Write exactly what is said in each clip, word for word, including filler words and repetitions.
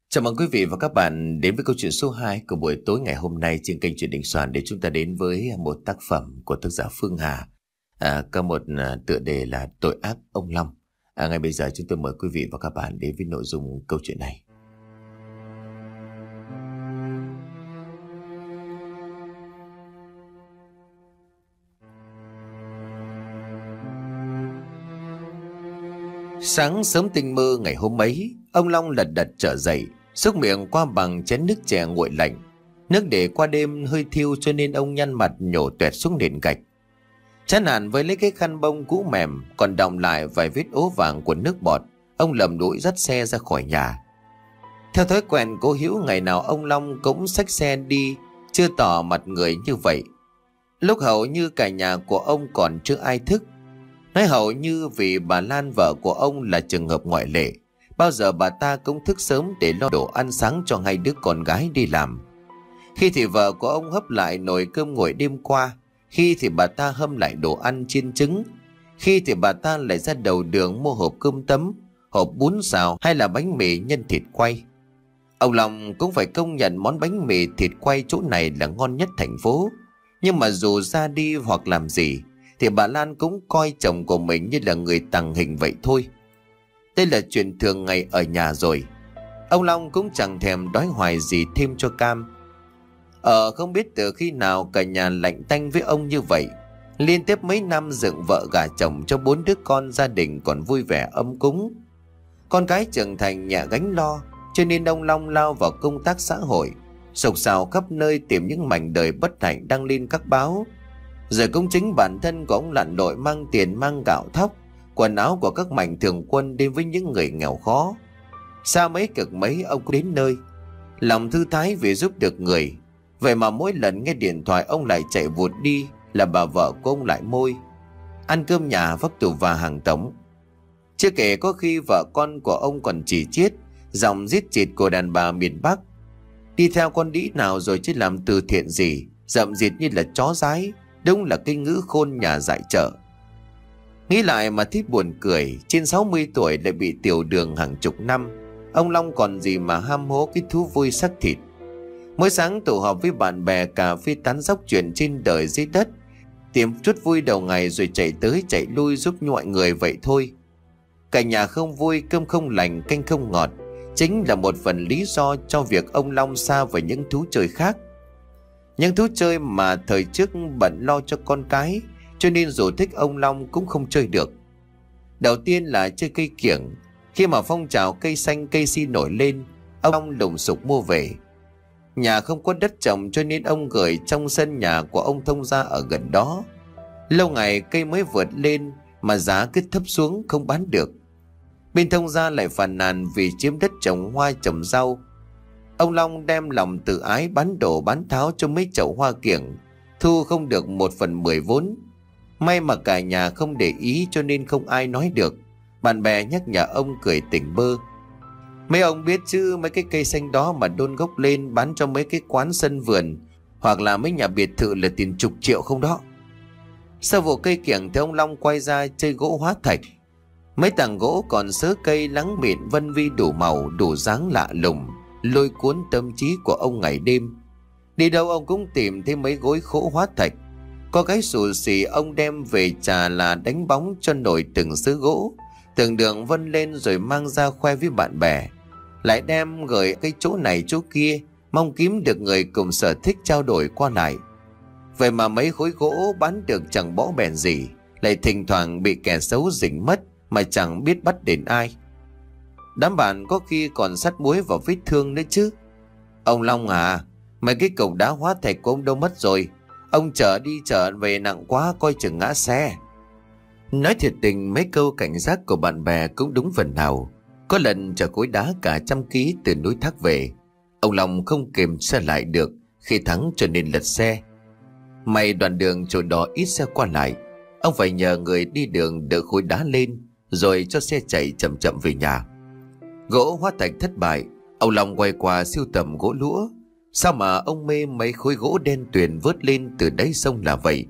Chào mừng quý vị và các bạn đến với câu chuyện số hai của buổi tối ngày hôm nay trên kênh Truyện Đình Soạn, để chúng ta đến với một tác phẩm của tác giả Phương Hà, à, có một à, tựa đề là Tội ác ông Long. À, ngay bây giờ chúng tôi mời quý vị và các bạn đến với nội dung câu chuyện này. Sáng sớm tinh mơ ngày hôm ấy, ông Long lật đật trở dậy, xúc miệng qua bằng chén nước chè nguội lạnh. Nước để qua đêm hơi thiêu cho nên ông nhăn mặt nhổ toẹt xuống nền gạch. Chán nản với lấy cái khăn bông cũ mềm còn đọng lại vài vết ố vàng của nước bọt, ông lầm lũi dắt xe ra khỏi nhà. Theo thói quen cố hữu, ngày nào ông Long cũng xách xe đi, chưa tỏ mặt người như vậy. Lúc hầu như cả nhà của ông còn chưa ai thức. Nói hầu như vì bà Lan vợ của ông là trường hợp ngoại lệ. Bao giờ bà ta cũng thức sớm để lo đồ ăn sáng cho hai đứa con gái đi làm. Khi thì vợ của ông hấp lại nồi cơm nguội đêm qua, khi thì bà ta hâm lại đồ ăn chiên trứng, khi thì bà ta lại ra đầu đường mua hộp cơm tấm, hộp bún xào hay là bánh mì nhân thịt quay. Ông Long cũng phải công nhận món bánh mì thịt quay chỗ này là ngon nhất thành phố. Nhưng mà dù ra đi hoặc làm gì thì bà Lan cũng coi chồng của mình như là người tàng hình vậy thôi. Đây là chuyện thường ngày ở nhà rồi. Ông Long cũng chẳng thèm đói hoài gì thêm cho cam. Ờ không biết từ khi nào cả nhà lạnh tanh với ông như vậy. Liên tiếp mấy năm dựng vợ gả chồng cho bốn đứa con, gia đình còn vui vẻ ấm cúng. Con cái trưởng thành nhẹ gánh lo, cho nên ông Long lao vào công tác xã hội, sục sạo khắp nơi tìm những mảnh đời bất hạnh đăng lên các báo. Rồi cũng chính bản thân của ông lặn lội mang tiền mang gạo thóc, quần áo của các mạnh thường quân đến với những người nghèo khó. Xa mấy cực mấy ông cũng đến nơi, lòng thư thái vì giúp được người. Vậy mà mỗi lần nghe điện thoại ông lại chạy vụt đi, là bà vợ của ông lại môi: ăn cơm nhà vấp tù và hàng tống. Chưa kể có khi vợ con của ông còn chỉ chiết giọng giết chịt của đàn bà miền Bắc. Đi theo con đĩ nào rồi chứ làm từ thiện gì, rậm rịt như là chó dái. Đúng là cái ngữ khôn nhà dại chợ. Nghĩ lại mà thấy buồn cười. Trên sáu mươi tuổi lại bị tiểu đường hàng chục năm, ông Long còn gì mà ham hố cái thú vui xác thịt. Mỗi sáng tụ họp với bạn bè cà phê tán dóc chuyện trên đời dưới đất, tìm chút vui đầu ngày rồi chạy tới chạy lui giúp mọi người vậy thôi. Cả nhà không vui, cơm không lành, canh không ngọt, chính là một phần lý do cho việc ông Long xa với những thú chơi khác. Những thú chơi mà thời trước bận lo cho con cái, cho nên dù thích ông Long cũng không chơi được. Đầu tiên là chơi cây kiểng. Khi mà phong trào cây xanh cây si nổi lên, ông Long lùng sục mua về. Nhà không có đất trồng cho nên ông gửi trong sân nhà của ông thông gia ở gần đó. Lâu ngày cây mới vượt lên mà giá cứ thấp xuống không bán được. Bên thông gia lại phàn nàn vì chiếm đất trồng hoa trồng rau. Ông Long đem lòng tự ái bán đổ bán tháo cho mấy chậu hoa kiểng, thu không được một phần mười vốn. May mà cả nhà không để ý cho nên không ai nói được. Bạn bè nhắc nhở ông cười tỉnh bơ: mấy ông biết chứ, mấy cái cây xanh đó mà đôn gốc lên bán cho mấy cái quán sân vườn hoặc là mấy nhà biệt thự là tiền chục triệu không đó. Sau vụ cây kiểng thì ông Long quay ra chơi gỗ hóa thạch. Mấy tảng gỗ còn sớ cây lắng mịn vân vi đủ màu đủ dáng lạ lùng, lôi cuốn tâm trí của ông ngày đêm. Đi đâu ông cũng tìm thấy mấy gối gỗ hóa thạch. Có cái xù xì ông đem về trà là đánh bóng cho nổi từng sớ gỗ, từng đường vân lên rồi mang ra khoe với bạn bè. Lại đem gửi cái chỗ này chỗ kia, mong kiếm được người cùng sở thích trao đổi qua lại. Vậy mà mấy khối gỗ bán được chẳng bõ bèn gì, lại thỉnh thoảng bị kẻ xấu rình mất mà chẳng biết bắt đến ai. Đám bạn có khi còn sắt muối vào vết thương nữa chứ. Ông Long à, mấy cái cục đá hóa thạch của ông đâu mất rồi? Ông chở đi chở về nặng quá, coi chừng ngã xe. Nói thiệt tình, mấy câu cảnh giác của bạn bè cũng đúng phần nào. Có lần chở khối đá cả trăm ký từ núi Thác về, ông Long không kìm xe lại được khi thắng cho nên lật xe. May đoạn đường chỗ đó ít xe qua lại, ông phải nhờ người đi đường đỡ khối đá lên rồi cho xe chạy chậm chậm về nhà. Gỗ hóa thạch thất bại, ông Long quay qua sưu tầm gỗ lũa. Sao mà ông mê mấy khối gỗ đen tuyền vớt lên từ đáy sông là vậy?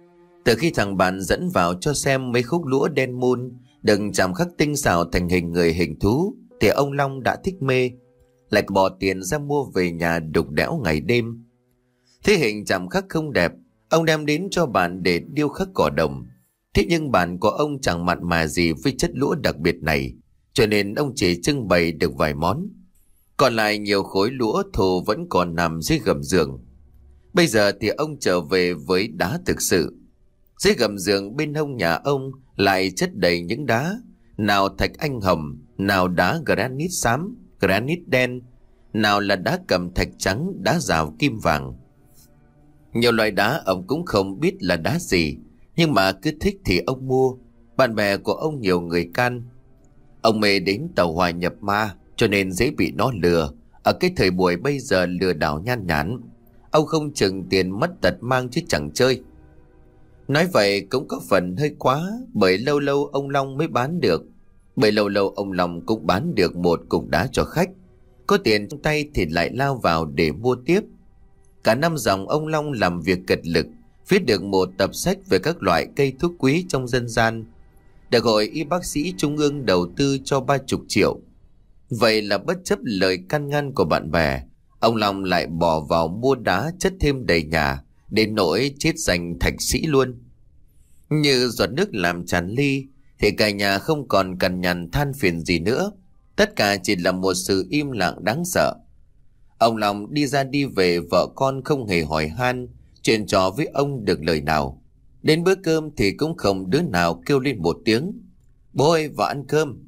Từ khi thằng bạn dẫn vào cho xem mấy khúc lũa đen mun đừng chạm khắc tinh xảo thành hình người hình thú, thì ông Long đã thích mê. lại bỏ tiền ra mua về nhà đục đẽo ngày đêm. Thế hình chạm khắc không đẹp, ông đem đến cho bạn để điêu khắc cỏ đồng. Thế nhưng bạn của ông chẳng mặn mà gì với chất lũa đặc biệt này, cho nên ông chỉ trưng bày được vài món. Còn lại nhiều khối lũa thô vẫn còn nằm dưới gầm giường. Bây giờ thì ông trở về với đá thực sự. Dưới gầm giường bên hông nhà ông lại chất đầy những đá, nào thạch anh hồng, nào đá granite xám, granite đen, nào là đá cẩm thạch trắng, đá rào kim vàng. Nhiều loại đá ông cũng không biết là đá gì, nhưng mà cứ thích thì ông mua. Bạn bè của ông nhiều người can. Ông mê đến tàu hỏa nhập ma, cho nên dễ bị nó lừa. Ở cái thời buổi bây giờ lừa đảo nhan nhản, ông không chừng tiền mất tật mang chứ chẳng chơi. Nói vậy cũng có phần hơi quá, bởi lâu lâu ông Long mới bán được. Bởi lâu lâu ông Long cũng bán được một cục đá cho khách. Có tiền trong tay thì lại lao vào để mua tiếp. Cả năm dòng ông Long làm việc cật lực, viết được một tập sách về các loại cây thuốc quý trong dân gian, được Hội Y bác sĩ Trung ương đầu tư cho ba chục triệu. Vậy là bất chấp lời can ngăn của bạn bè, ông Long lại bỏ vào mua đá chất thêm đầy nhà, đến nỗi chết danh thạch sĩ luôn. Như giọt nước làm tràn ly, thì cả nhà không còn cằn nhằn than phiền gì nữa. Tất cả chỉ là một sự im lặng đáng sợ. Ông Long đi ra đi về, vợ con không hề hỏi han, chuyện trò với ông được lời nào. Đến bữa cơm thì cũng không đứa nào kêu lên một tiếng: "Bố ơi, vào ăn cơm."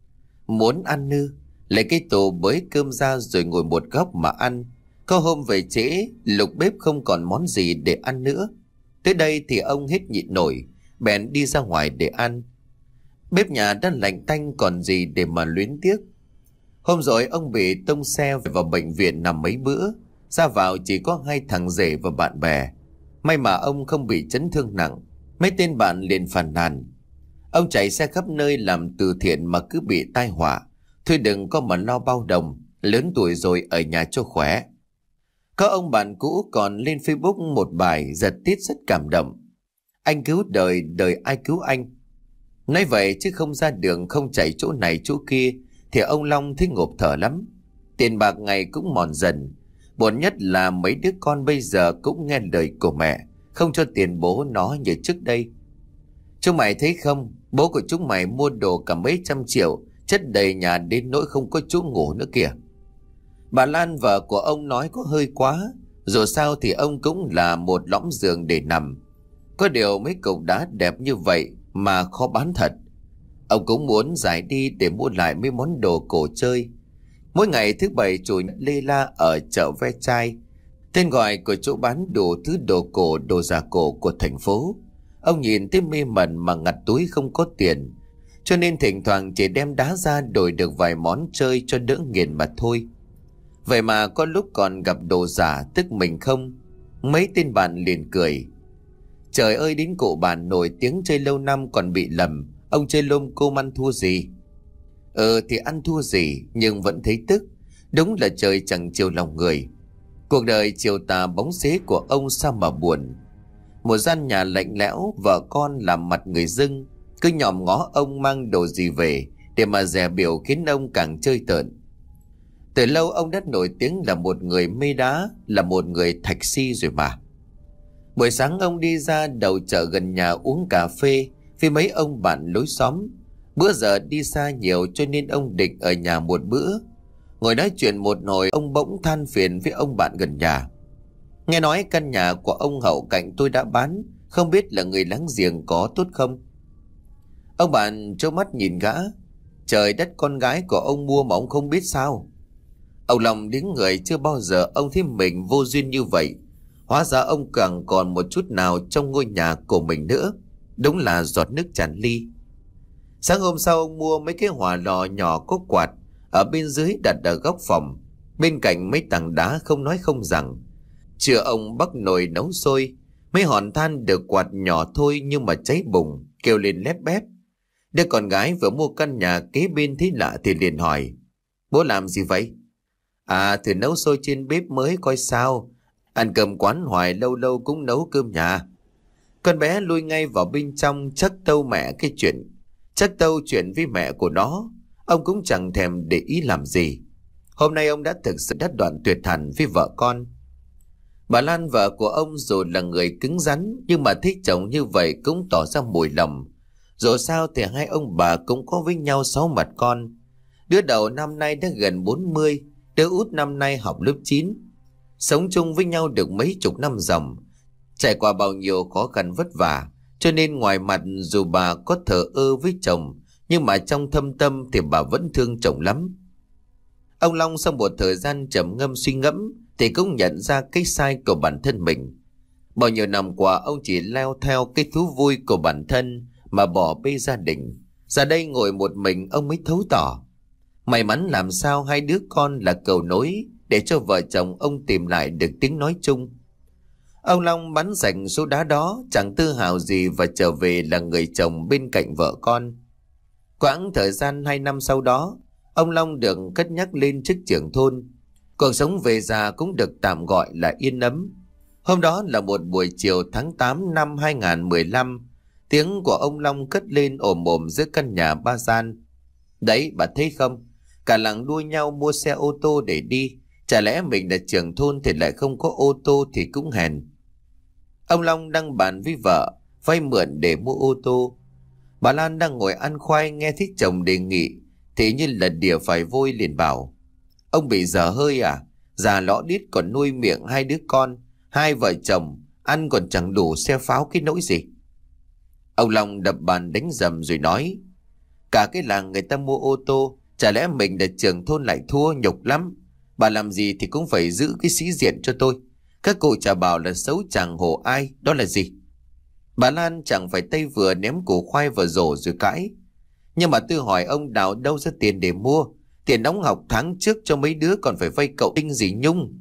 Muốn ăn nư, lấy cái tủ bới cơm ra rồi ngồi một góc mà ăn. Có hôm về trễ, lục bếp không còn món gì để ăn nữa. Tới đây thì ông hết nhịn nổi, bèn đi ra ngoài để ăn. Bếp nhà đã lạnh tanh còn gì để mà luyến tiếc. Hôm rồi ông bị tông xe vào bệnh viện nằm mấy bữa, ra vào chỉ có hai thằng rể và bạn bè. May mà ông không bị chấn thương nặng. Mấy tên bạn liền phàn nàn: "Ông chạy xe khắp nơi làm từ thiện mà cứ bị tai họa. Thôi đừng có mà lo bao đồng, lớn tuổi rồi ở nhà cho khỏe." Có ông bạn cũ còn lên Facebook một bài giật tít rất cảm động: "Anh cứu đời, đời ai cứu anh." Nói vậy chứ không ra đường, không chạy chỗ này chỗ kia, thì ông Long thấy ngộp thở lắm. Tiền bạc ngày cũng mòn dần. Buồn nhất là mấy đứa con bây giờ cũng nghe lời của mẹ, không cho tiền bố nó như trước đây. "Chúng mày thấy không, bố của chúng mày mua đồ cả mấy trăm triệu, chất đầy nhà đến nỗi không có chỗ ngủ nữa kìa." Bà Lan vợ của ông nói có hơi quá. Dù sao thì ông cũng là một lõm giường để nằm. Có điều mấy cục đá đẹp như vậy mà khó bán thật. Ông cũng muốn giải đi để mua lại mấy món đồ cổ chơi. Mỗi ngày thứ bảy chủ nhật lê la ở chợ Ve Chai, tên gọi của chỗ bán đủ thứ đồ cổ, đồ giả cổ của thành phố. Ông nhìn tới mê mẩn mà ngặt túi không có tiền, cho nên thỉnh thoảng chỉ đem đá ra đổi được vài món chơi cho đỡ nghiền mà thôi. Vậy mà có lúc còn gặp đồ giả tức mình không. Mấy tên bạn liền cười: "Trời ơi, đến cụ bạn nổi tiếng chơi lâu năm còn bị lầm, ông chơi lôm côm ăn thua gì?" Ừ thì ăn thua gì, nhưng vẫn thấy tức. Đúng là trời chẳng chiều lòng người. Cuộc đời chiều tà bóng xế của ông sao mà buồn. Một gian nhà lạnh lẽo, vợ con làm mặt người dưng, cứ nhòm ngó ông mang đồ gì về để mà dè biểu, khiến ông càng chơi tợn. Từ lâu ông đã nổi tiếng là một người mê đá, là một người thạch si rồi mà. Buổi sáng ông đi ra đầu chợ gần nhà uống cà phê với mấy ông bạn lối xóm. Bữa giờ đi xa nhiều cho nên ông định ở nhà một bữa. Ngồi nói chuyện một hồi, ông bỗng than phiền với ông bạn gần nhà: "Nghe nói căn nhà của ông Hậu cạnh tôi đã bán, không biết là người láng giềng có tốt không?" Ông bạn trố mắt nhìn gã: "Trời đất, con gái của ông mua mà ông không biết sao?" Ông Long đứng người, chưa bao giờ ông thấy mình vô duyên như vậy. Hóa ra ông càng còn một chút nào trong ngôi nhà của mình nữa. Đúng là giọt nước tràn ly. Sáng hôm sau ông mua mấy cái hỏa lò nhỏ có quạt, ở bên dưới đặt ở góc phòng, bên cạnh mấy tảng đá không nói không rằng. Trưa ông bắc nồi nấu sôi, mấy hòn than được quạt nhỏ thôi nhưng mà cháy bùng, kêu lên lép bép. Đứa con gái vừa mua căn nhà kế bên thấy lạ thì liền hỏi: "Bố làm gì vậy?" "À, thử nấu sôi trên bếp mới coi sao. Ăn cơm quán hoài, lâu lâu cũng nấu cơm nhà." Con bé lui ngay vào bên trong, chắc tâu mẹ cái chuyện chắc tâu chuyện với mẹ của nó. Ông cũng chẳng thèm để ý làm gì. Hôm nay ông đã thực sự đứt đoạn tuyệt hẳn với vợ con. Bà Lan vợ của ông dù là người cứng rắn, nhưng mà thích chồng như vậy cũng tỏ ra mùi lòng. Dù sao thì hai ông bà cũng có với nhau sáu mặt con. Đứa đầu năm nay đã gần bốn mươi, đứa út năm nay học lớp chín. Sống chung với nhau được mấy chục năm dòng, trải qua bao nhiêu khó khăn vất vả, cho nên ngoài mặt dù bà có thờ ơ với chồng, nhưng mà trong thâm tâm thì bà vẫn thương chồng lắm. Ông Long sau một thời gian trầm ngâm suy ngẫm thì cũng nhận ra cái sai của bản thân mình. Bao nhiêu năm qua ông chỉ leo theo cái thú vui của bản thân mà bỏ bê gia đình. Giờ đây ngồi một mình ông mới thấu tỏ. May mắn làm sao hai đứa con là cầu nối để cho vợ chồng ông tìm lại được tiếng nói chung. Ông Long bắn rảnh số đá đó, chẳng tự hào gì và trở về là người chồng bên cạnh vợ con. Quãng thời gian hai năm sau đó, ông Long được cất nhắc lên chức trưởng thôn. Cuộc sống về già cũng được tạm gọi là yên ấm. Hôm đó là một buổi chiều tháng tám năm hai nghìn không trăm mười lăm. Tiếng của ông Long cất lên ồm ồm giữa căn nhà ba gian. Đấy, bà thấy không? Cả làng đua nhau mua xe ô tô để đi. Chả lẽ mình là trưởng thôn thì lại không có ô tô thì cũng hèn. Ông Long đang bàn với vợ vay mượn để mua ô tô. Bà Lan đang ngồi ăn khoai nghe thấy chồng đề nghị thì như là đỉa phải vôi liền bảo: Ông bị dở hơi à? Già lõ đít còn nuôi miệng hai đứa con, hai vợ chồng ăn còn chẳng đủ xe pháo cái nỗi gì. Ông Long đập bàn đánh rầm rồi nói: Cả cái làng người ta mua ô tô, chả lẽ mình là trưởng thôn lại thua, nhục lắm. Bà làm gì thì cũng phải giữ cái sĩ diện cho tôi. Các cụ chả bảo là xấu chẳng hổ ai, đó là gì? Bà Lan chẳng phải tay vừa ném củ khoai vào rổ rồi cãi: Nhưng mà tôi hỏi ông đào đâu ra tiền để mua? Tiền đóng học tháng trước cho mấy đứa còn phải vay cậu Đinh gì Nhung.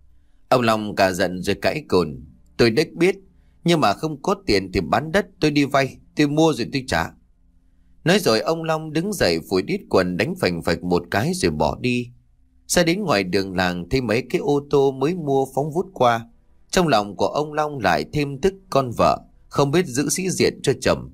Ông Long cả giận rồi cãi cồn: Tôi đếch biết, nhưng mà không có tiền thì bán đất tôi đi vay, tôi mua rồi tôi trả. Nói rồi ông Long đứng dậy phủi đít quần đánh phành phạch một cái rồi bỏ đi. Ra đến ngoài đường làng thấy mấy cái ô tô mới mua phóng vút qua. Trong lòng của ông Long lại thêm tức con vợ không biết giữ sĩ diện cho chồng.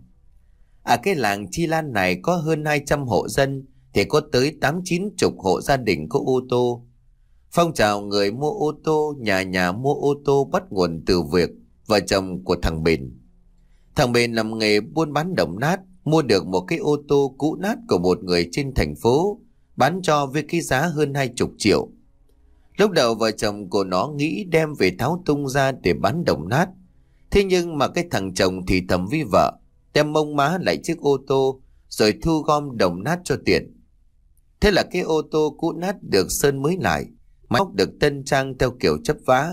À, cái làng Chi Lan này có hơn hai trăm hộ dân thì có tới tám chín chục hộ gia đình có ô tô. Phong trào người mua ô tô, nhà nhà mua ô tô bắt nguồn từ việc vợ chồng của thằng Bền. Thằng Bền làm nghề buôn bán đồng nát, mua được một cái ô tô cũ nát của một người trên thành phố, bán cho với cái giá hơn hai chục triệu. Lúc đầu vợ chồng của nó nghĩ đem về tháo tung ra để bán đồng nát. Thế nhưng mà cái thằng chồng thì thầm với vợ, đem mông má lại chiếc ô tô rồi thu gom đồng nát cho tiền. Thế là cái ô tô cũ nát được sơn mới lại, máy móc được tân trang theo kiểu chấp vá.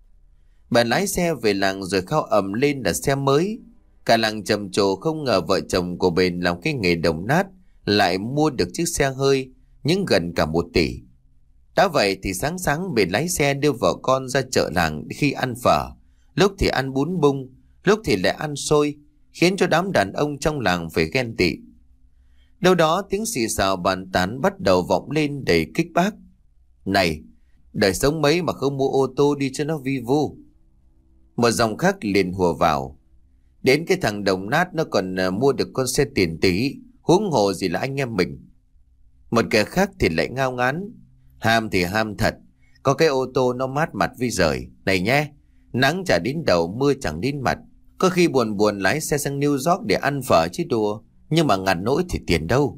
Bà lái xe về làng rồi khao ầm lên là xe mới. Cả làng trầm trồ không ngờ vợ chồng của Bền làm cái nghề đồng nát lại mua được chiếc xe hơi những gần cả một tỷ. Đã vậy thì sáng sáng Bền lái xe đưa vợ con ra chợ làng khi ăn phở, lúc thì ăn bún bung, lúc thì lại ăn xôi, khiến cho đám đàn ông trong làng phải ghen tị. Đâu đó tiếng xì xào bàn tán bắt đầu vọng lên đầy kích bác: Này, đời sống mấy mà không mua ô tô đi cho nó vi vu. Một dòng khác liền hùa vào: Đến cái thằng đồng nát nó còn uh, mua được con xe tiền tỷ, huống hồ gì là anh em mình. Một kẻ khác thì lại ngao ngán: Ham thì ham thật, có cái ô tô nó mát mặt vi rời. Này nhé, nắng chả đến đầu, mưa chẳng đến mặt. Có khi buồn buồn lái xe sang New York để ăn phở chứ đùa. Nhưng mà ngặt nỗi thì tiền đâu.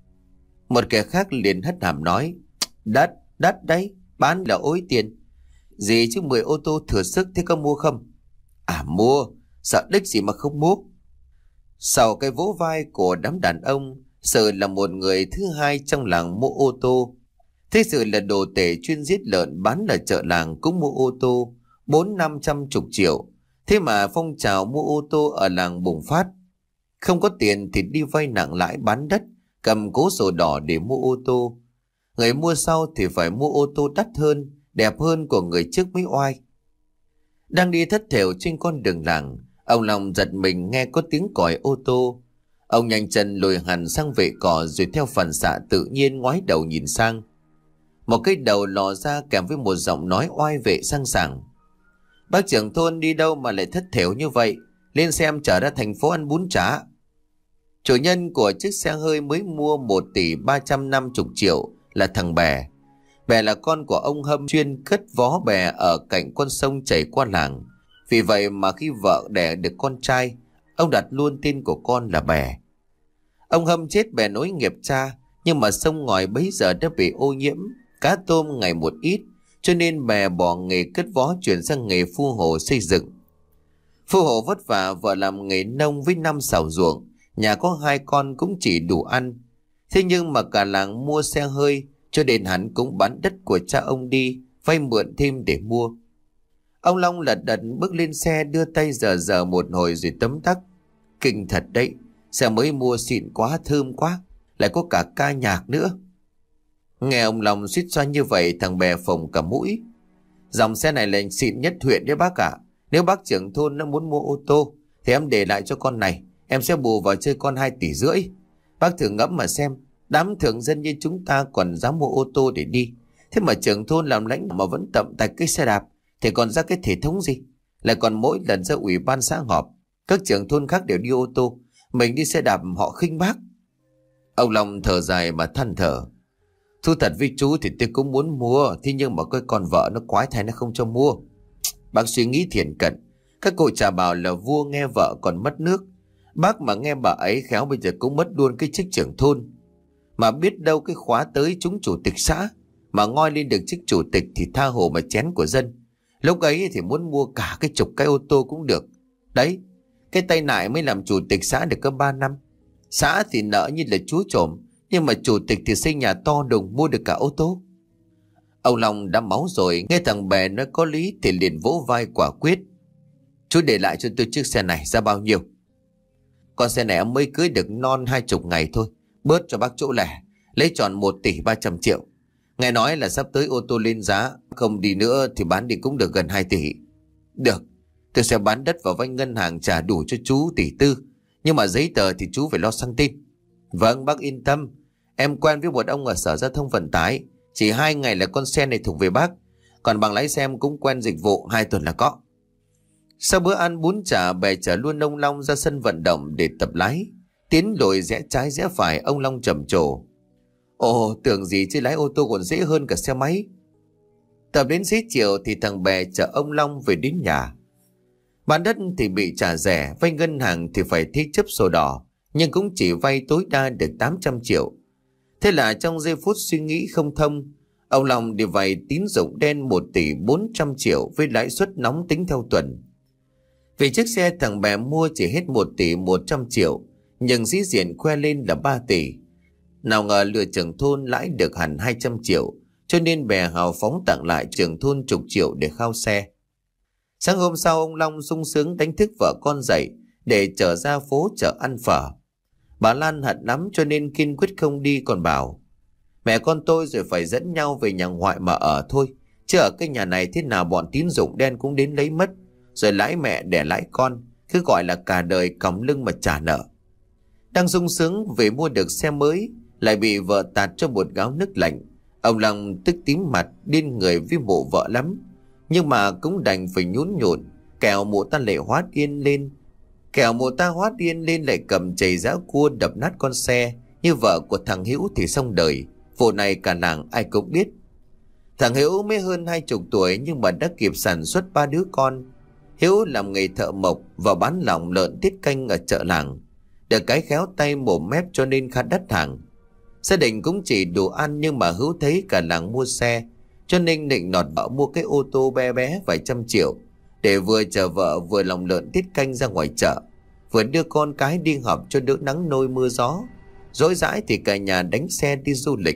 Một kẻ khác liền hất hàm nói: Đất, đất đấy, bán là ối tiền. Gì chứ mười ô tô thừa sức thế có mua không? À mua, sợ đích gì mà không mua. Sau cái vỗ vai của đám đàn ông, Sự là một người thứ hai trong làng mua ô tô. Thế Sự là đồ tể chuyên giết lợn bán ở chợ làng cũng mua ô tô bốn năm trăm chục triệu. Thế mà phong trào mua ô tô ở làng bùng phát. Không có tiền thì đi vay nặng lãi bán đất, cầm cố sổ đỏ để mua ô tô. Người mua sau thì phải mua ô tô đắt hơn, đẹp hơn của người trước mới oai. Đang đi thất thểu trên con đường làng, ông Long giật mình nghe có tiếng còi ô tô. Ông nhanh chân lùi hẳn sang vệ cỏ rồi theo phản xạ tự nhiên ngoái đầu nhìn sang. Một cái đầu lò ra kèm với một giọng nói oai vệ sang sảng: Bác trưởng thôn đi đâu mà lại thất thểu như vậy? Lên xem trở ra thành phố ăn bún chả. Chủ nhân của chiếc xe hơi mới mua một tỷ ba trăm năm mươi triệu là thằng Bè. Bè là con của ông Hâm chuyên cất vó bè ở cạnh con sông chảy qua làng. Vì vậy mà khi vợ đẻ được con trai, ông đặt luôn tên của con là Bè. Ông Hâm chết bè nối nghiệp cha, nhưng mà sông ngòi bấy giờ đã bị ô nhiễm, cá tôm ngày một ít, cho nên Bè bỏ nghề cất vó chuyển sang nghề phu hồ xây dựng. Phu hộ vất vả, vợ làm nghề nông với năm xào ruộng, nhà có hai con cũng chỉ đủ ăn. Thế nhưng mà cả làng mua xe hơi, cho nên hắn cũng bán đất của cha ông đi, vay mượn thêm để mua. Ông Long lật đật bước lên xe, đưa tay dờ dờ một hồi rồi tấm tắc. Kinh thật đấy, xe mới mua xịn quá, thơm quá, lại có cả ca nhạc nữa. Nghe ông Long suýt xoa như vậy, thằng Bè phồng cả mũi. Dòng xe này là xịn nhất huyện đấy bác ạ. Nếu bác trưởng thôn nó muốn mua ô tô thì em để lại cho con này, em sẽ bù vào chơi con hai tỷ rưỡi. Bác thử ngẫm mà xem, đám thường dân như chúng ta còn dám mua ô tô để đi, thế mà trưởng thôn làm lãnh mà vẫn tậm tạch cái xe đạp thì còn ra cái thể thống gì. Lại còn mỗi lần ra ủy ban xã họp, các trưởng thôn khác đều đi ô tô, mình đi xe đạp họ khinh bác. Ông Long thở dài mà than thở. Thu thật với chú thì tôi cũng muốn mua, thế nhưng mà cái con vợ nó quái thai nó không cho mua. Bác suy nghĩ thiện cận, các cụ chả bảo là vua nghe vợ còn mất nước. Bác mà nghe bà ấy khéo bây giờ cũng mất luôn cái chức trưởng thôn. Mà biết đâu cái khóa tới chúng chủ tịch xã, mà ngoi lên được chức chủ tịch thì tha hồ mà chén của dân. Lúc ấy thì muốn mua cả cái chục cái ô tô cũng được. Đấy, cái tay nại mới làm chủ tịch xã được có ba năm. Xã thì nợ như là chúa trộm, nhưng mà chủ tịch thì xây nhà to đùng mua được cả ô tô. Ông Long đã máu rồi, nghe thằng Bè nói có lý thì liền vỗ vai quả quyết. Chú để lại cho tôi chiếc xe này, ra bao nhiêu? Con xe này em mới cưới được non hai chục ngày thôi, bớt cho bác chỗ lẻ, lấy tròn một tỷ ba trăm triệu. Nghe nói là sắp tới ô tô lên giá, không đi nữa thì bán đi cũng được gần hai tỷ. Được, tôi sẽ bán đất vào vay ngân hàng trả đủ cho chú tỷ tư, nhưng mà giấy tờ thì chú phải lo sang tên. Vâng bác yên tâm, em quen với một ông ở Sở Giao thông Vận tải, chỉ hai ngày là con xe này thuộc về bác, còn bằng lái xe em cũng quen dịch vụ, hai tuần là có. Sau bữa ăn bún chả, Bè chở luôn ông Long ra sân vận động để tập lái. Tiến lùi rẽ trái rẽ phải, ông Long trầm trồ. Ồ, tưởng gì chứ lái ô tô còn dễ hơn cả xe máy. Tập đến xế chiều thì thằng Bè chở ông Long về đến nhà. Bán đất thì bị trả rẻ, vay ngân hàng thì phải thế chấp sổ đỏ, nhưng cũng chỉ vay tối đa được tám trăm triệu. Thế là trong giây phút suy nghĩ không thông, ông Long đi vay tín dụng đen một tỷ bốn trăm triệu với lãi suất nóng tính theo tuần. Vì chiếc xe thằng Bè mua chỉ hết một tỷ một trăm triệu, nhưng dĩ diện khoe lên là ba tỷ. Nào ngờ lừa trưởng thôn lãi được hẳn hai trăm triệu, cho nên Bè hào phóng tặng lại trưởng thôn chục triệu để khao xe. Sáng hôm sau, ông Long sung sướng đánh thức vợ con dậy để chở ra phố chợ ăn phở. Bà Lan hận lắm cho nên kiên quyết không đi, còn bảo mẹ con tôi rồi phải dẫn nhau về nhà ngoại mà ở thôi, chứ ở cái nhà này thế nào bọn tín dụng đen cũng đến lấy mất, rồi lãi mẹ đẻ lãi con, cứ gọi là cả đời còng lưng mà trả nợ. Đang sung sướng về mua được xe mới, lại bị vợ tạt cho một gáo nước lạnh. Ông Long tức tím mặt, điên người với mộ vợ lắm, nhưng mà cũng đành phải nhún nhụn, kẻo mụ ta lại hóa điên lên. Kẻo mụ ta hóa điên lên lại cầm chày giã cua đập nát con xe, như vợ của thằng Hữu thì xong đời. Vụ này cả làng ai cũng biết. Thằng Hữu mới hơn hai chục tuổi nhưng mà đã kịp sản xuất ba đứa con. Hữu làm nghề thợ mộc và bán lòng lợn tiết canh ở chợ làng, được cái khéo tay mồm mép cho nên khá đắt hàng. Gia đình cũng chỉ đủ ăn, nhưng mà Hữu thấy cả làng mua xe, cho nên định nọt vợ mua cái ô tô bé bé vài trăm triệu, để vừa chở vợ vừa lòng lợn tiết canh ra ngoài chợ, vừa đưa con cái đi học cho đỡ nắng nôi mưa gió. Rỗi rãi thì cả nhà đánh xe đi du lịch.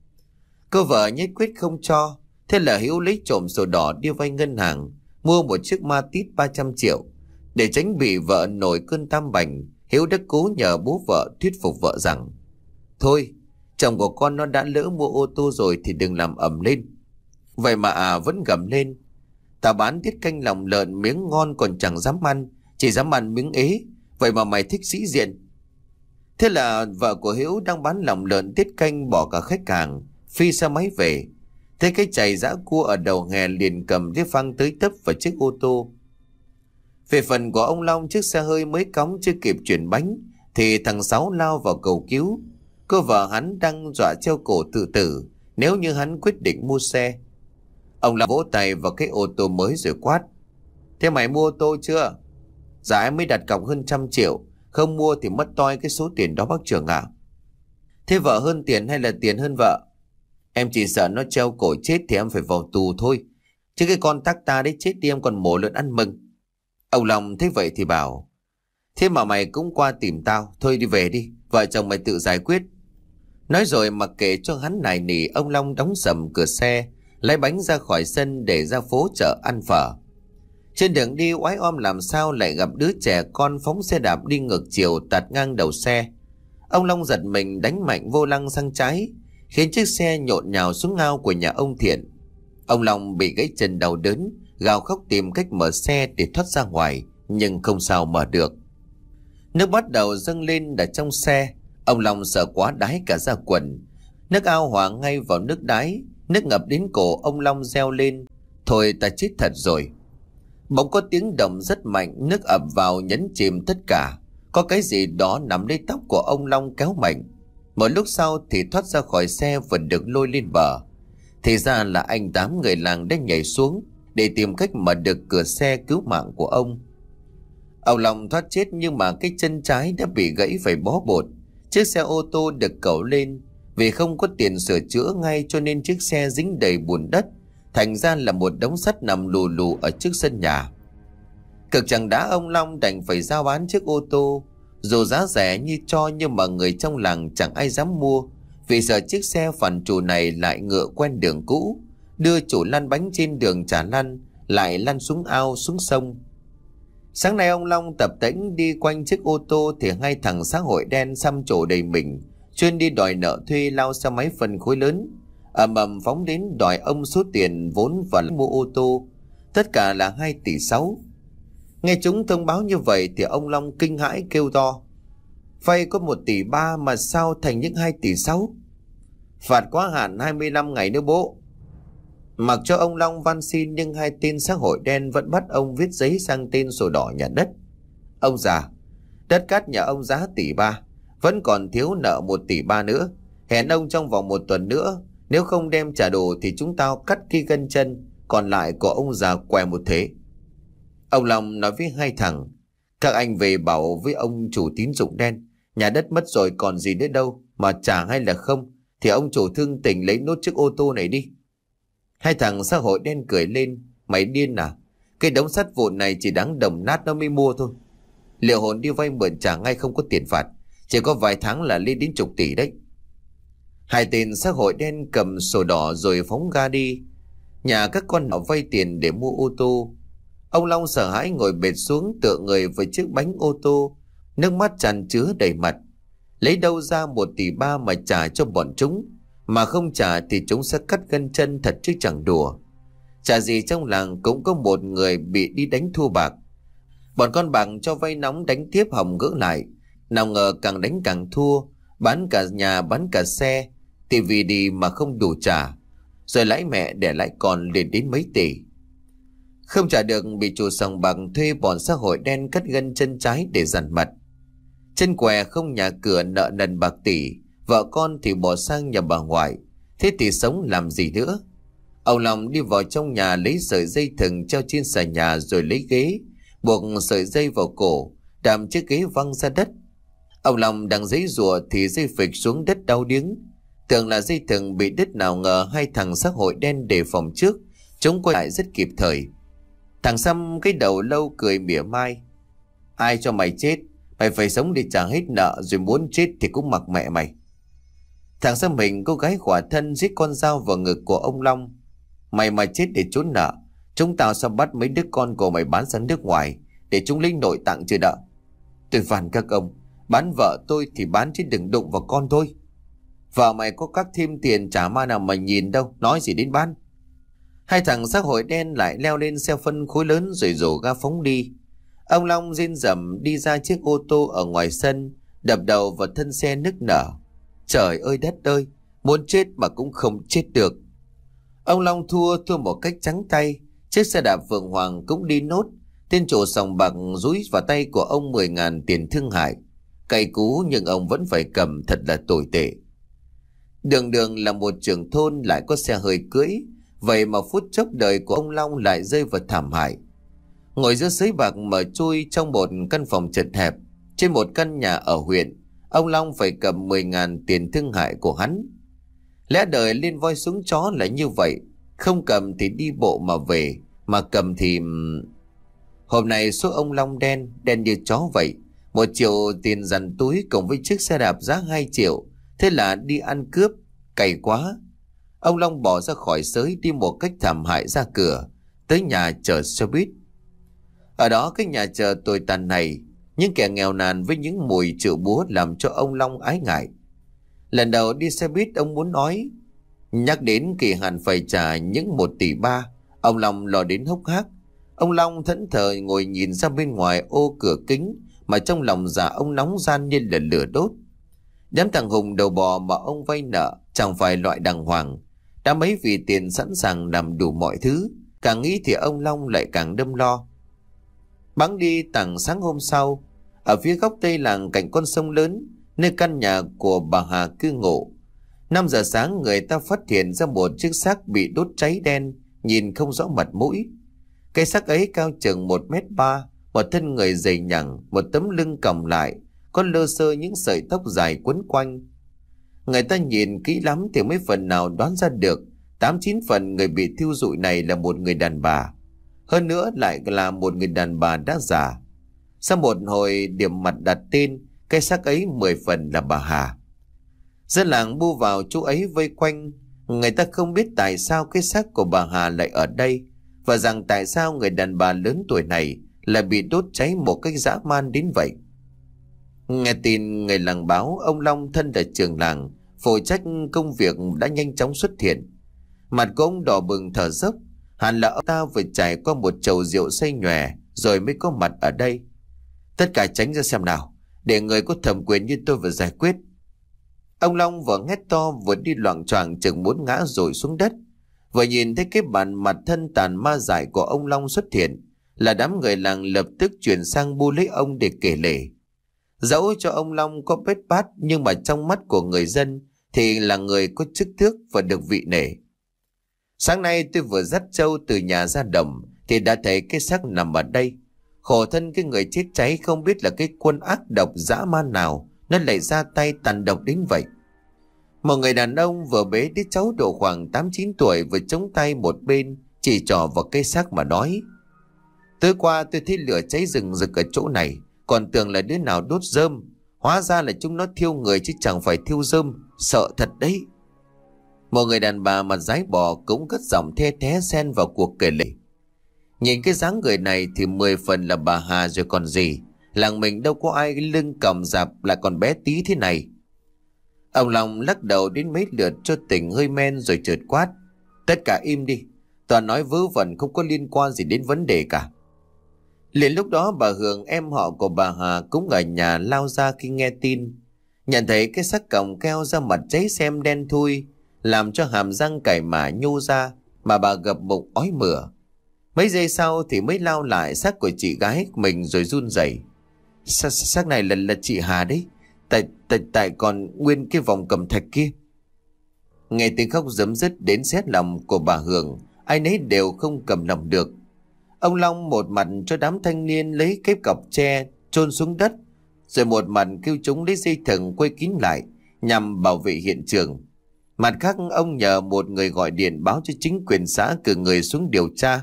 Cô vợ nhất quyết không cho, thế là Hữu lấy trộm sổ đỏ đi vay ngân hàng, mua một chiếc Matiz ba trăm triệu. Để tránh bị vợ nổi cơn tam bành, Hiếu đã cố nhờ bố vợ thuyết phục vợ rằng thôi, chồng của con nó đã lỡ mua ô tô rồi thì đừng làm ầm lên. Vậy mà à vẫn gầm lên: tao bán tiết canh lòng lợn miếng ngon còn chẳng dám ăn, chỉ dám ăn miếng ế, vậy mà mày thích sĩ diện. Thế là vợ của Hiếu đang bán lòng lợn tiết canh bỏ cả khách hàng, phi xe máy về. Thấy cái chày giã cua ở đầu hè liền cầm cái phăng tới tấp vào chiếc ô tô. Về phần của ông Long, chiếc xe hơi mới cóng chưa kịp chuyển bánh thì thằng Sáu lao vào cầu cứu. Cô vợ hắn đang dọa treo cổ tự tử, nếu như hắn quyết định mua xe. Ông Long vỗ tay vào cái ô tô mới rồi quát: Thế mày mua ô tô chưa? Dạ em mới đặt cọc hơn trăm triệu, không mua thì mất toi cái số tiền đó bác trưởng ạ. Thế vợ hơn tiền hay là tiền hơn vợ? Em chỉ sợ nó treo cổ chết thì em phải vào tù thôi, chứ cái con tắc ta đấy chết đi em còn mổ lợn ăn mừng. Ông Long thấy vậy thì bảo: Thế mà mày cũng qua tìm tao, thôi đi về đi, vợ chồng mày tự giải quyết. Nói rồi mặc kệ cho hắn nài nỉ, ông Long đóng sầm cửa xe, lấy bánh ra khỏi sân để ra phố chợ ăn phở. Trên đường đi oái om làm sao lại gặp đứa trẻ con phóng xe đạp đi ngược chiều tạt ngang đầu xe. Ông Long giật mình đánh mạnh vô lăng sang trái, khiến chiếc xe nhộn nhào xuống ao của nhà ông Thiện. Ông Long bị gãy chân đau đớn, gào khóc tìm cách mở xe để thoát ra ngoài, nhưng không sao mở được. Nước bắt đầu dâng lên đã trong xe. Ông Long sợ quá đái cả ra quần. Nước ao hòa ngay vào nước đáy, nước ngập đến cổ. Ông Long reo lên: Thôi ta chết thật rồi. Bỗng có tiếng động rất mạnh, nước ập vào nhấn chìm tất cả. Có cái gì đó nắm lấy tóc của ông Long kéo mạnh. Một lúc sau thì thoát ra khỏi xe và được lôi lên bờ. Thì ra là anh Tám người làng đã nhảy xuống để tìm cách mở được cửa xe cứu mạng của ông. Ông Long thoát chết nhưng mà cái chân trái đã bị gãy phải bó bột. Chiếc xe ô tô được cẩu lên. Vì không có tiền sửa chữa ngay cho nên chiếc xe dính đầy bùn đất, thành ra là một đống sắt nằm lù lù ở trước sân nhà. Cực chẳng đã ông Long đành phải giao bán chiếc ô tô. Dù giá rẻ như cho nhưng mà người trong làng chẳng ai dám mua, vì sợ chiếc xe phản chủ này lại ngựa quen đường cũ, đưa chủ lăn bánh trên đường chả lăn, lại lăn xuống ao xuống sông. Sáng nay ông Long tập tễnh đi quanh chiếc ô tô thì hai thằng xã hội đen xăm trổ đầy mình, chuyên đi đòi nợ thuê lao xe máy phân khối lớn, ầm ầm phóng đến đòi ông số tiền vốn và mua ô tô, tất cả là hai tỷ sáu. Nghe chúng thông báo như vậy thì ông Long kinh hãi kêu to: Vay có một tỷ ba mà sao thành những hai tỷ sáu? Phạt quá hạn hai mươi lăm ngày nữa bố. Mặc cho ông Long van xin nhưng hai tên xã hội đen vẫn bắt ông viết giấy sang tên sổ đỏ nhà đất. Ông già, đất cát nhà ông giá tỷ ba, vẫn còn thiếu nợ một tỷ ba nữa. Hẹn ông trong vòng một tuần nữa, nếu không đem trả đồ thì chúng tao cắt cái gân chân còn lại của ông già què một thế. Ông Long nói với hai thằng: Các anh về bảo với ông chủ tín dụng đen, nhà đất mất rồi còn gì nữa đâu, mà trả hay là không thì ông chủ thương tình lấy nốt chiếc ô tô này đi. Hai thằng xã hội đen cười lên: Mày điên à? Cái đống sắt vụn này chỉ đáng đồng nát nó mới mua thôi. Liệu hồn đi vay mượn trả ngay không có tiền phạt, chỉ có vài tháng là lên đến chục tỷ đấy. Hai tên xã hội đen cầm sổ đỏ rồi phóng ga đi. Nhà các con họ vay tiền để mua ô tô. Ông Long sợ hãi ngồi bệt xuống tựa người với chiếc bánh ô tô, nước mắt tràn chứa đầy mặt. Lấy đâu ra một tỷ ba mà trả cho bọn chúng, mà không trả thì chúng sẽ cắt gân chân thật chứ chẳng đùa. Chả gì trong làng cũng có một người bị đi đánh thua bạc. Bọn con bạc cho vay nóng đánh tiếp hỏng gỡ lại, nào ngờ càng đánh càng thua, bán cả nhà bán cả xe, thì vì đi mà không đủ trả, rồi lãi mẹ để lãi còn lên đến mấy tỷ. Không trả được bị chủ sòng bạc thuê bọn xã hội đen cắt gân chân trái để dằn mặt. Chân què không nhà cửa nợ nần bạc tỷ, vợ con thì bỏ sang nhà bà ngoại, thế thì sống làm gì nữa. Ông Long đi vào trong nhà lấy sợi dây thừng treo trên xà nhà rồi lấy ghế, buộc sợi dây vào cổ, đạp chiếc ghế văng ra đất. Ông Long đang giãy giụa thì dây phịch xuống đất đau điếng. Tưởng là dây thừng bị đứt, nào ngờ hai thằng xã hội đen đề phòng trước, chúng quay lại rất kịp thời. Thằng Sâm cái đầu lâu cười mỉa mai: Ai cho mày chết? Mày phải sống để trả hết nợ, rồi muốn chết thì cũng mặc mẹ mày. Thằng Sâm mình cô gái khỏa thân giết con dao vào ngực của ông Long. Mày mà chết để trốn nợ, chúng tao sẽ bắt mấy đứa con của mày bán sang nước ngoài để chúng lấy nội tạng chưa đỡ. Tôi phản các ông, bán vợ tôi thì bán chứ đừng đụng vào con tôi. Vợ mày có cắt thêm tiền trả ma nào mà nhìn đâu, nói gì đến bán. Hai thằng xã hội đen lại leo lên xe phân khối lớn rồi rổ ga phóng đi. Ông Long rên rẩm đi ra chiếc ô tô ở ngoài sân, đập đầu vào thân xe nức nở. Trời ơi đất ơi, muốn chết mà cũng không chết được. Ông Long thua thua một cách trắng tay. Chiếc xe đạp Phượng Hoàng cũng đi nốt. Tên chủ sòng bạc dúi vào tay của ông mười ngàn tiền thương hại. Cay cú nhưng ông vẫn phải cầm, thật là tồi tệ. Đường đường là một trưởng thôn lại có xe hơi cưỡi, vậy mà phút chốc đời của ông Long lại rơi vào thảm hại. Ngồi giữa sới bạc mở chui trong một căn phòng chật hẹp trên một căn nhà ở huyện, ông Long phải cầm mười ngàn tiền thương hại của hắn. Lẽ đời lên voi xuống chó là như vậy, không cầm thì đi bộ mà về, mà cầm thì... Hôm nay số ông Long đen, đen như chó vậy. Một triệu tiền dằn túi cùng với chiếc xe đạp giá hai triệu. Thế là đi ăn cướp, cày quá. Ông Long bỏ ra khỏi sới đi một cách thảm hại ra cửa, tới nhà chờ xe buýt. Ở đó cái nhà chờ tồi tàn này, những kẻ nghèo nàn với những mùi chữ búa làm cho ông Long ái ngại. Lần đầu đi xe buýt ông muốn nói, nhắc đến kỳ hạn phải trả những một tỷ ba, ông Long lo đến hốc hác. Ông Long thẫn thờ ngồi nhìn ra bên ngoài ô cửa kính, mà trong lòng dạ ông nóng gian như là lửa đốt. Đám thằng hùng đầu bò mà ông vay nợ chẳng phải loại đàng hoàng, đã mấy vì tiền sẵn sàng làm đủ mọi thứ. Càng nghĩ thì ông Long lại càng đâm lo. Bẵng đi tảng sáng hôm sau, ở phía góc tây làng cạnh con sông lớn, nơi căn nhà của bà Hà cư ngụ, năm giờ sáng người ta phát hiện ra một chiếc xác bị đốt cháy đen, nhìn không rõ mặt mũi. Cái xác ấy cao chừng một mét ba, một thân người dày nhẳng, một tấm lưng còng lại, có lơ sơ những sợi tóc dài quấn quanh. Người ta nhìn kỹ lắm thì mấy phần nào đoán ra được tám chín phần người bị thiêu rụi này là một người đàn bà, hơn nữa lại là một người đàn bà đã già. Sau một hồi điểm mặt đặt tên, cái xác ấy mười phần là bà Hà. Dân làng bu vào chỗ ấy vây quanh. Người ta không biết tại sao cái xác của bà Hà lại ở đây, và rằng tại sao người đàn bà lớn tuổi này lại bị đốt cháy một cách dã man đến vậy. Nghe tin người làng báo, ông Long thân là trưởng làng phụ trách công việc đã nhanh chóng xuất hiện. Mặt của ông đỏ bừng thở dốc, hẳn là ông ta vừa trải qua một chầu rượu say nhòe rồi mới có mặt ở đây. Tất cả tránh ra xem nào, để người có thẩm quyền như tôi vừa giải quyết. Ông Long vừa hét to vừa đi loạng choạng chừng muốn ngã rồi xuống đất. Vừa nhìn thấy cái bản mặt thân tàn ma dại của ông Long xuất hiện, là đám người làng lập tức chuyển sang bu lấy ông để kể lể. Dẫu cho ông Long có bết bát, nhưng mà trong mắt của người dân thì là người có chức tước và được vị nể. Sáng nay tôi vừa dắt trâu từ nhà ra đồng thì đã thấy cái xác nằm ở đây. Khổ thân cái người chết cháy, không biết là cái quân ác độc dã man nào nó lại ra tay tàn độc đến vậy. Một người đàn ông vừa bế đứa cháu độ khoảng tám chín tuổi vừa chống tay một bên, chỉ trỏ vào cái xác mà nói: Tối qua tôi thấy lửa cháy rừng rực ở chỗ này, còn tưởng là đứa nào đốt rơm, hóa ra là chúng nó thiêu người chứ chẳng phải thiêu rơm, sợ thật đấy. Một người đàn bà mặt dái bò cũng cất giọng the thé xen vào cuộc kể lể. Nhìn cái dáng người này thì mười phần là bà Hà rồi còn gì. Làng mình đâu có ai lưng còng rạp lại còn bé tí thế này. Ông Long lắc đầu đến mấy lượt cho tỉnh hơi men rồi chợt quát: Tất cả im đi, toàn nói vớ vẩn không có liên quan gì đến vấn đề cả. Liền lúc đó bà Hường, em họ của bà Hà, cũng ở nhà lao ra khi nghe tin. Nhận thấy cái xác còng keo ra mặt cháy xem đen thui, làm cho hàm răng cày mả nhô ra, mà bà gập bụng ói mửa. Mấy giây sau thì mới lao lại xác của chị gái mình rồi run rẩy. Xác này là là chị Hà đấy, tại tại tại còn nguyên cái vòng cầm thạch kia. Nghe tiếng khóc giấm dứt đến xé lòng của bà Hường, ai nấy đều không cầm lòng được. Ông Long một mặt cho đám thanh niên lấy cái cọc tre chôn xuống đất, rồi một mặt kêu chúng lấy dây thừng quây kín lại nhằm bảo vệ hiện trường. Mặt khác, ông nhờ một người gọi điện báo cho chính quyền xã cử người xuống điều tra.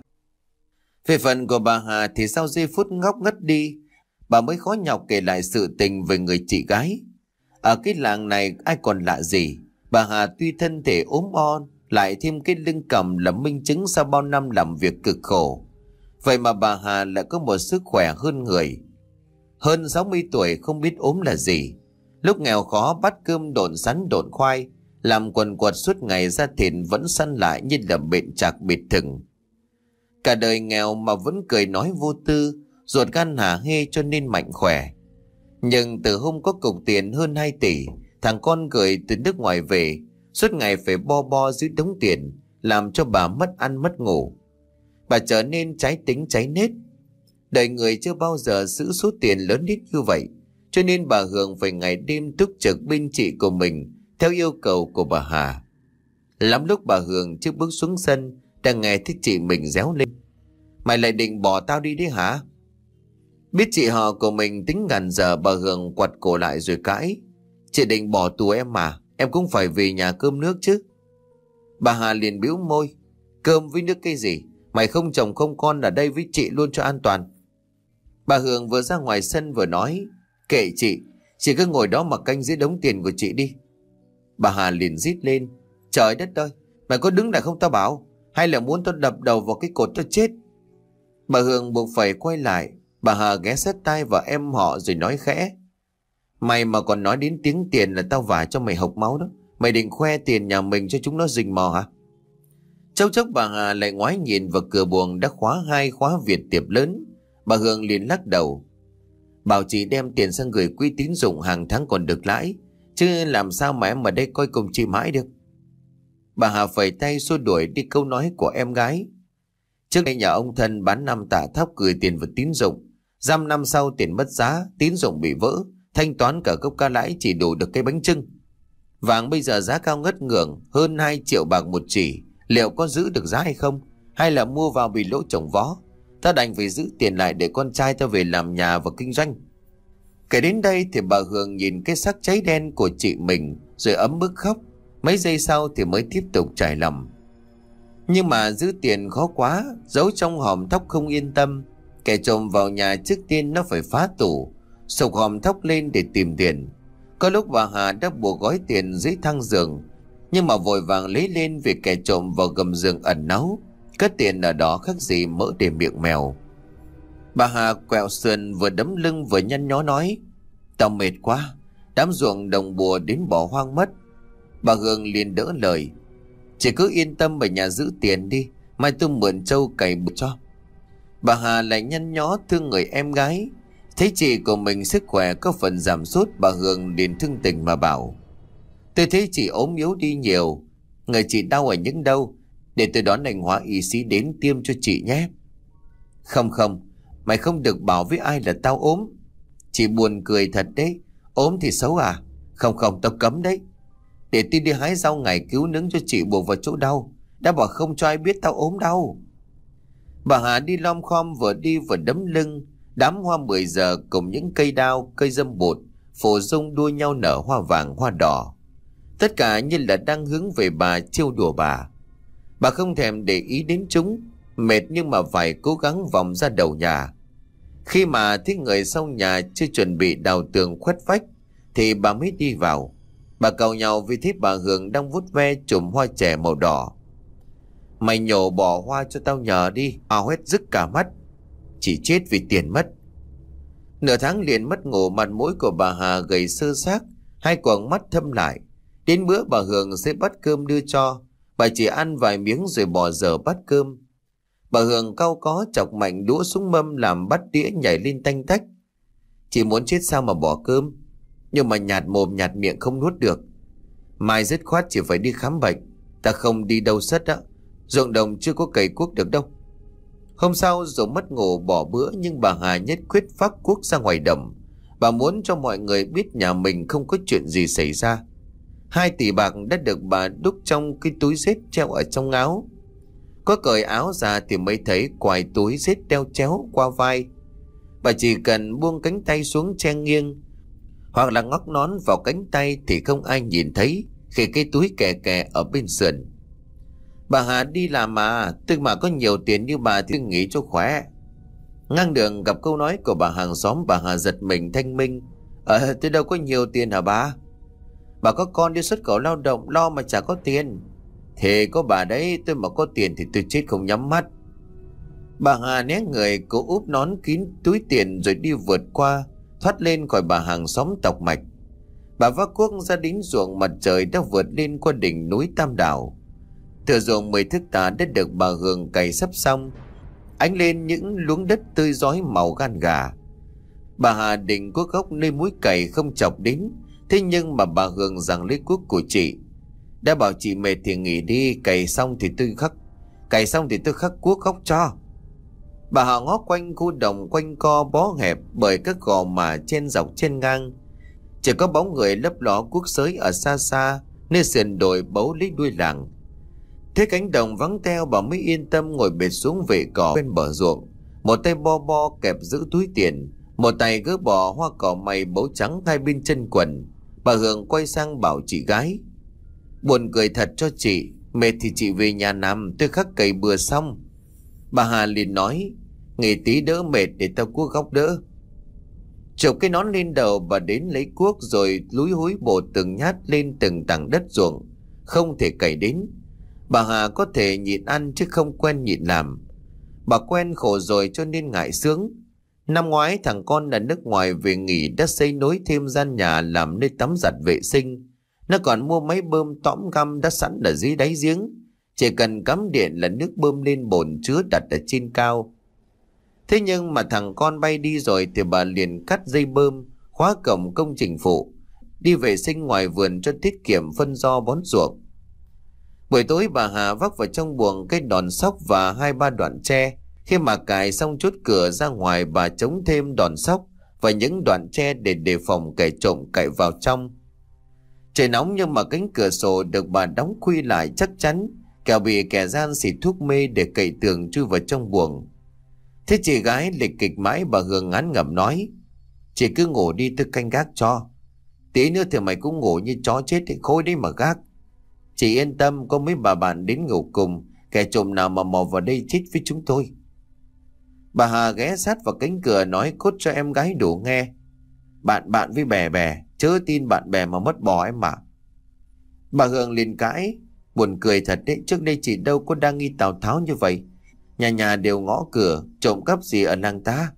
Về phần của bà Hà thì sau giây phút ngốc ngất đi, bà mới khó nhọc kể lại sự tình về người chị gái. Ở cái làng này ai còn lạ gì, bà Hà tuy thân thể ốm o, lại thêm cái lưng còng là minh chứng sau bao năm làm việc cực khổ. Vậy mà bà Hà lại có một sức khỏe hơn người. Hơn sáu mươi tuổi không biết ốm là gì. Lúc nghèo khó bắt cơm độn sắn độn khoai, làm quần quật suốt ngày ra thịt vẫn săn lại như là bệnh chạc bịt thừng. Cả đời nghèo mà vẫn cười nói vô tư, ruột gan hả hê cho nên mạnh khỏe. Nhưng từ hôm có cục tiền hơn hai tỷ, thằng con gửi từ nước ngoài về, suốt ngày phải bo bo dưới đống tiền, làm cho bà mất ăn mất ngủ. Bà trở nên trái tính trái nết. Đời người chưa bao giờ giữ số tiền lớn đến như vậy, cho nên bà Hường phải ngày đêm túc trực bên chị của mình theo yêu cầu của bà Hà. Lắm lúc bà Hường chưa bước xuống sân đang nghe thấy chị mình réo lên: "Mày lại định bỏ tao đi đấy hả?" Biết chị họ của mình tính ngàn giờ, bà Hường quặt cổ lại rồi cãi: "Chị định bỏ tù em mà, em cũng phải về nhà cơm nước chứ." Bà Hà liền bĩu môi: "Cơm với nước cái gì? Mày không chồng không con ở đây với chị luôn cho an toàn." Bà Hường vừa ra ngoài sân vừa nói: "Kệ chị, chị cứ ngồi đó mà canh dưới đống tiền của chị đi." Bà Hà liền rít lên: "Trời đất ơi, mày có đứng lại không tao bảo, hay là muốn tao đập đầu vào cái cột tao chết?" Bà Hường buộc phải quay lại. Bà Hà ghé sát tai vào em họ rồi nói khẽ: "Mày mà còn nói đến tiếng tiền là tao vả cho mày hộc máu đó. Mày định khoe tiền nhà mình cho chúng nó rình mò hả?" Chốc chốc bà Hà lại ngoái nhìn vào cửa buồng đã khóa hai khóa Việt tiệp lớn. Bà Hường liền lắc đầu: "Bảo chị đem tiền sang gửi quỹ tín dụng hàng tháng còn được lãi, chứ làm sao mà em ở đây coi cùng chị mãi được." Bà Hà phẩy tay xua đuổi đi câu nói của em gái. Trước đây nhà ông Thân bán năm tạ thóc gửi tiền vào tín dụng, giam năm sau tiền mất giá, tín dụng bị vỡ, thanh toán cả gốc cả lãi chỉ đủ được cái bánh chưng. Vàng bây giờ giá cao ngất ngưởng, hơn hai triệu bạc một chỉ, liệu có giữ được giá hay không? Hay là mua vào bị lỗ chồng vó? Ta đành phải giữ tiền lại để con trai ta về làm nhà và kinh doanh. Kể đến đây thì bà Hường nhìn cái xác cháy đen của chị mình rồi ấm ức khóc. Mấy giây sau thì mới tiếp tục trải lòng: "Nhưng mà giữ tiền khó quá, giấu trong hòm thóc không yên tâm. Kẻ trộm vào nhà trước tiên nó phải phá tủ, sục hòm thóc lên để tìm tiền. Có lúc bà Hà đã buộc gói tiền dưới thang giường, nhưng mà vội vàng lấy lên vì kẻ trộm vào gầm giường ẩn náu, cất tiền ở đó khác gì mỡ để miệng mèo." Bà Hà quẹo sườn vừa đấm lưng vừa nhăn nhó nói: "Tao mệt quá, đám ruộng đồng bùa đến bỏ hoang mất." Bà Hương liền đỡ lời: "Chị cứ yên tâm ở nhà giữ tiền đi, mai tôi mượn trâu cày bừa cho." Bà Hà lại nhăn nhó thương người em gái. Thấy chị của mình sức khỏe có phần giảm sút, bà Hương liền thương tình mà bảo: "Tôi thấy chị ốm yếu đi nhiều, người chị đau ở những đâu, để tôi đón anh Hóa y sĩ đến tiêm cho chị nhé." "Không không, mày không được bảo với ai là tao ốm." "Chị buồn cười thật đấy, ốm thì xấu à?" "Không không, tao cấm đấy. Để tôi đi hái rau ngày cứu nướng cho chị buộc vào chỗ đau, đã bảo không cho ai biết tao ốm đau." Bà Hà đi lom khom vừa đi vừa đấm lưng. Đám hoa mười giờ cùng những cây đao, cây dâm bụt, phổ dung đua nhau nở hoa vàng hoa đỏ. Tất cả như là đang hướng về bà, trêu đùa bà. Bà không thèm để ý đến chúng, mệt nhưng mà phải cố gắng vòng ra đầu nhà. Khi mà thấy người sau nhà chưa chuẩn bị đào tường khuất vách thì bà mới đi vào. Bà càu nhau vì thấy bà Hường đang vuốt ve chùm hoa chè màu đỏ. "Mày nhổ bỏ hoa cho tao nhờ đi, ao hết rứt cả mắt. Chỉ chết vì tiền mất." Nửa tháng liền mất ngủ, mặt mũi của bà Hà gầy sơ xác, hai quầng mắt thâm lại. Đến bữa bà Hường sẽ bắt cơm đưa cho, bà chỉ ăn vài miếng rồi bỏ dở bát cơm. Bà Hường cau có chọc mạnh đũa xuống mâm làm bát đĩa nhảy lên tanh tách. "Chị muốn chết sao mà bỏ cơm, nhưng mà nhạt mồm nhạt miệng không nuốt được. Mai dứt khoát chỉ phải đi khám bệnh, ta không đi đâu sất á, ruộng đồng chưa có cày cuốc được đâu." Hôm sau dù mất ngủ bỏ bữa nhưng bà Hà nhất quyết vác cuốc ra ngoài đồng. Bà muốn cho mọi người biết nhà mình không có chuyện gì xảy ra. Hai tỷ bạc đã được bà đúc trong cái túi xếp treo ở trong áo. Có cởi áo ra thì mới thấy quài túi xếp đeo chéo qua vai. Bà chỉ cần buông cánh tay xuống che nghiêng, hoặc là ngóc nón vào cánh tay thì không ai nhìn thấy khi cái túi kè kè ở bên sườn. Bà Hà đi làm mà, tức mà có nhiều tiền như bà thì nghỉ cho khỏe. Ngang đường gặp câu nói của bà hàng xóm, bà Hà giật mình thanh minh: "Ờ, tôi đâu có nhiều tiền hả bà? Bà có con đi xuất khẩu lao động lo mà chả có tiền." "Thì có bà đấy, tôi mà có tiền thì tôi chết không nhắm mắt." Bà Hà né người, cố úp nón kín túi tiền rồi đi vượt qua, thoát lên khỏi bà hàng xóm tộc mạch. Bà vác cuốc ra đến ruộng, mặt trời đã vượt lên qua đỉnh núi Tam Đảo. Thửa ruộng mười thước tả đã được bà Hường cày sắp xong, ánh lên những luống đất tươi rói màu gan gà. Bà Hà định cuốc gốc nơi mũi cày không chọc đến, thế nhưng mà bà Hường giằng lấy cuốc của chị: "Đã bảo chị mệt thì nghỉ đi, cày xong thì tôi khắc cày xong thì tôi khắc cuốc gốc cho." Bà Hà ngó quanh khu đồng quanh co bó hẹp bởi các gò mà trên dọc trên ngang, chỉ có bóng người lấp ló cuốc xới ở xa xa nơi sườn đồi bấu lấy đuôi làng. Thế cánh đồng vắng teo, bà mới yên tâm ngồi bệt xuống vệ cỏ bên bờ ruộng, một tay bo bo kẹp giữ túi tiền, một tay gỡ bỏ hoa cỏ mày bấu trắng hai bên chân quần. Bà Hường quay sang bảo chị gái: "Buồn cười thật cho chị, mệt thì chị về nhà nằm, tôi khắc cày bừa xong." Bà Hà liền nói: "Nghỉ tí đỡ mệt để tao cuốc góc đỡ." Chụp cái nón lên đầu, bà đến lấy cuốc rồi lúi húi bổ từng nhát lên từng tảng đất ruộng không thể cày đến. Bà Hà có thể nhịn ăn chứ không quen nhịn làm. Bà quen khổ rồi cho nên ngại sướng. Năm ngoái thằng con ở nước ngoài về nghỉ đã xây nối thêm gian nhà làm nơi tắm giặt vệ sinh. Nó còn mua máy bơm tõm găm đã sẵn ở dưới đáy giếng, chỉ cần cắm điện là nước bơm lên bồn chứa đặt ở trên cao. Thế nhưng mà thằng con bay đi rồi thì bà liền cắt dây bơm, khóa cổng công trình phụ, đi vệ sinh ngoài vườn cho tiết kiệm phân do bón ruộng. Buổi tối bà Hà vác vào trong buồng cái đòn sóc và hai ba đoạn tre. Khi mà cài xong chốt cửa ra ngoài, bà chống thêm đòn sóc và những đoạn tre để đề phòng kẻ trộm cậy vào trong. Trời nóng nhưng mà cánh cửa sổ được bà đóng khuy lại chắc chắn, kẻo bị kẻ gian xịt thuốc mê để cậy tường chui vào trong buồng. Thế chị gái lịch kịch mãi, bà Hường ngán ngẩm nói: "Chị cứ ngủ đi, tôi canh gác cho. Tí nữa thì mày cũng ngủ như chó chết thì khối đấy mà gác. Chị yên tâm, có mấy bà bạn đến ngủ cùng, kẻ trộm nào mà mò vào đây chết với chúng tôi." Bà Hà ghé sát vào cánh cửa nói cốt cho em gái đủ nghe: "Bạn bạn với bè bè, chớ tin bạn bè mà mất bò em mà." Bà Hường liền cãi: "Buồn cười thật đấy, trước đây chị đâu có đa nghi Tào Tháo như vậy. Nhà nhà đều ngõ cửa, trộm cắp gì ở nàng ta."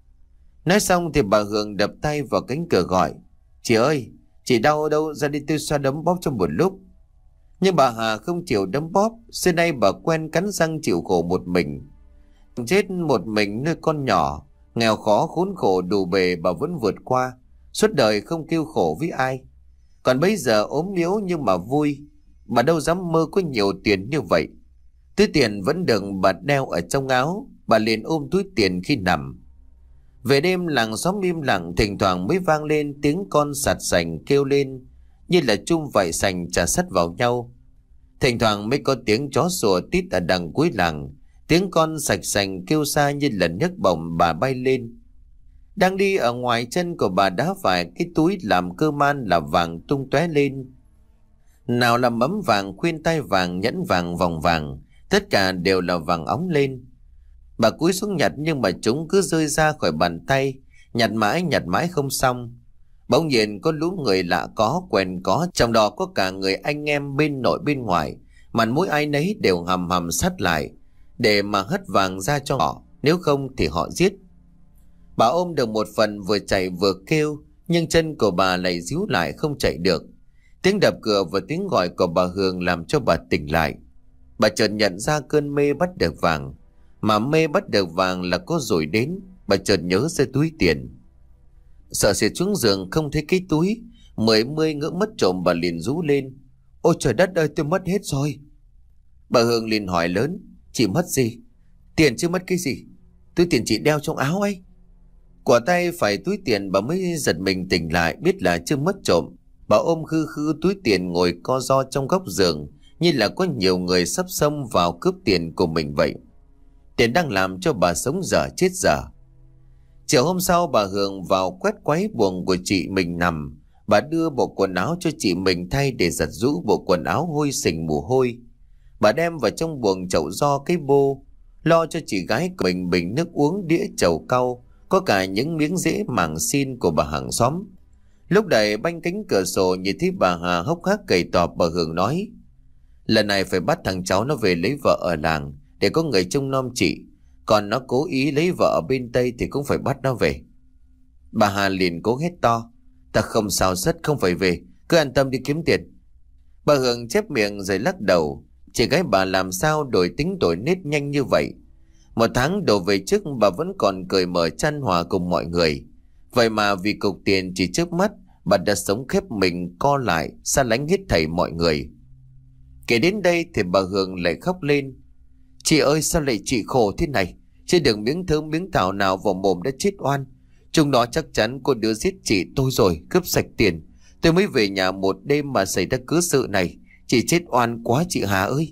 Nói xong thì bà Hường đập tay vào cánh cửa gọi: "Chị ơi, chị đau ở đâu, ra đi tôi xoa đấm bóp trong một lúc." Nhưng bà Hà không chịu đấm bóp, xưa nay bà quen cắn răng chịu khổ một mình. Chết một mình nuôi con nhỏ, nghèo khó khốn khổ đủ bề bà vẫn vượt qua, suốt đời không kêu khổ với ai. Còn bây giờ ốm yếu nhưng mà vui, bà đâu dám mơ có nhiều tiền như vậy. Túi tiền vẫn được bà đeo ở trong áo, bà liền ôm túi tiền khi nằm. Về đêm làng xóm im lặng, thỉnh thoảng mới vang lên tiếng con sạt sành kêu lên như là chum vải sành chà sắt vào nhau. Thỉnh thoảng mới có tiếng chó sủa tít ở đằng cuối làng, tiếng con sạch sành kêu xa như là nhấc bổng bà bay lên. Đang đi ở ngoài chân của bà đá phải cái túi làm cơ man là vàng tung tóe lên. Nào là mấm vàng, khuyên tai vàng, nhẫn vàng, vòng vàng, tất cả đều là vàng óng lên. Bà cúi xuống nhặt nhưng mà chúng cứ rơi ra khỏi bàn tay, nhặt mãi nhặt mãi không xong. Bỗng nhiên có lũ người lạ có quen có, trong đó có cả người anh em bên nội bên ngoài, mặt mũi ai nấy đều hầm hầm sát lại để mà hất vàng ra cho họ, nếu không thì họ giết. Bà ôm được một phần, vừa chạy vừa kêu, nhưng chân của bà lại díu lại không chạy được. Tiếng đập cửa và tiếng gọi của bà Hường làm cho bà tỉnh lại. Bà chợt nhận ra cơn mê bắt được vàng, mà mê bắt được vàng là có rồi đến. Bà chợt nhớ ra túi tiền, sợ sệt xuống giường không thấy cái túi, mười mươi ngỡ mất trộm, bà liền rú lên: "Ôi trời đất ơi, tôi mất hết rồi!" Bà Hương liền hỏi lớn: "Chị mất gì?" "Tiền chứ mất cái gì, túi tiền chị đeo trong áo ấy." Quả tay phải túi tiền, bà mới giật mình tỉnh lại, biết là chưa mất trộm. Bà ôm khư khư túi tiền ngồi co ro trong góc giường, như là có nhiều người sắp xông vào cướp tiền của mình vậy. Tiền đang làm cho bà sống dở chết dở. Chiều hôm sau, bà Hường vào quét quấy buồng của chị mình nằm. Bà đưa bộ quần áo cho chị mình thay để giặt rũ bộ quần áo hôi sình mồ hôi. Bà đem vào trong buồng chậu ro cái bô, lo cho chị gái của mình bình nước uống, đĩa chầu cau, có cả những miếng rễ màng xin của bà hàng xóm. Lúc đẩy banh cánh cửa sổ nhìn thấy bà Hà hốc hác gầy tọp, bà Hường nói: "Lần này phải bắt thằng cháu nó về lấy vợ ở làng để có người trông nom chị. Còn nó cố ý lấy vợ ở bên Tây thì cũng phải bắt nó về." Bà Hà liền cố hét to: "Ta không sao rất, không phải về, cứ an tâm đi kiếm tiền." Bà Hường chép miệng rồi lắc đầu. Chị gái bà làm sao đổi tính đổi nết nhanh như vậy? Một tháng đổ về trước bà vẫn còn cười mở chăn hòa cùng mọi người. Vậy mà vì cục tiền chỉ trước mắt, bà đã sống khép mình co lại, xa lánh hết thảy mọi người. Kể đến đây thì bà Hường lại khóc lên: "Chị ơi, sao lại chị khổ thế này? Trên đường miếng thơm miếng thảo nào vào mồm đã chết oan. Chúng nó chắc chắn có đứa giết chị tôi rồi, cướp sạch tiền. Tôi mới về nhà một đêm mà xảy ra cứ sự này. Chị chết oan quá chị Hà ơi.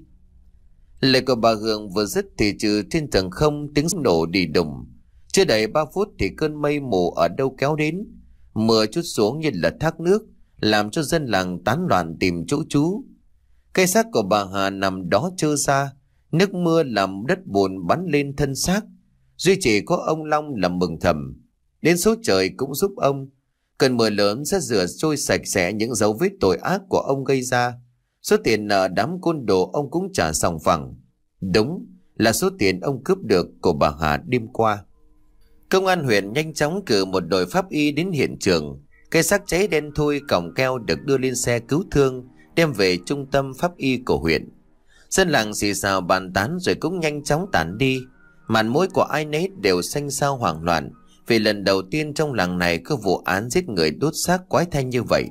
Lời của bà Hường vừa dứt thì trừ trên tầng không tiếng nổ đi đùng. Chưa đầy ba phút thì cơn mây mù ở đâu kéo đến. Mưa trút xuống như là thác nước, làm cho dân làng tán loạn tìm chỗ trú. Cây xác của bà Hà nằm đó trơ ra, nước mưa làm đất bùn bắn lên thân xác. Duy chỉ có ông Long là mừng thầm. Đến số trời cũng giúp ông. Cơn mưa lớn sẽ rửa trôi sạch sẽ những dấu vết tội ác của ông gây ra. Số tiền nợ đám côn đồ ông cũng trả sòng phẳng. Đúng là số tiền ông cướp được của bà Hà đêm qua. Công an huyện nhanh chóng cử một đội pháp y đến hiện trường. Cây xác cháy đen thui còng keo được đưa lên xe cứu thương, đem về trung tâm pháp y của huyện. Dân làng xì xào bàn tán rồi cũng nhanh chóng tản đi. Màn mối của ai nấy đều xanh xao hoảng loạn, vì lần đầu tiên trong làng này có vụ án giết người đốt xác quái thanh như vậy.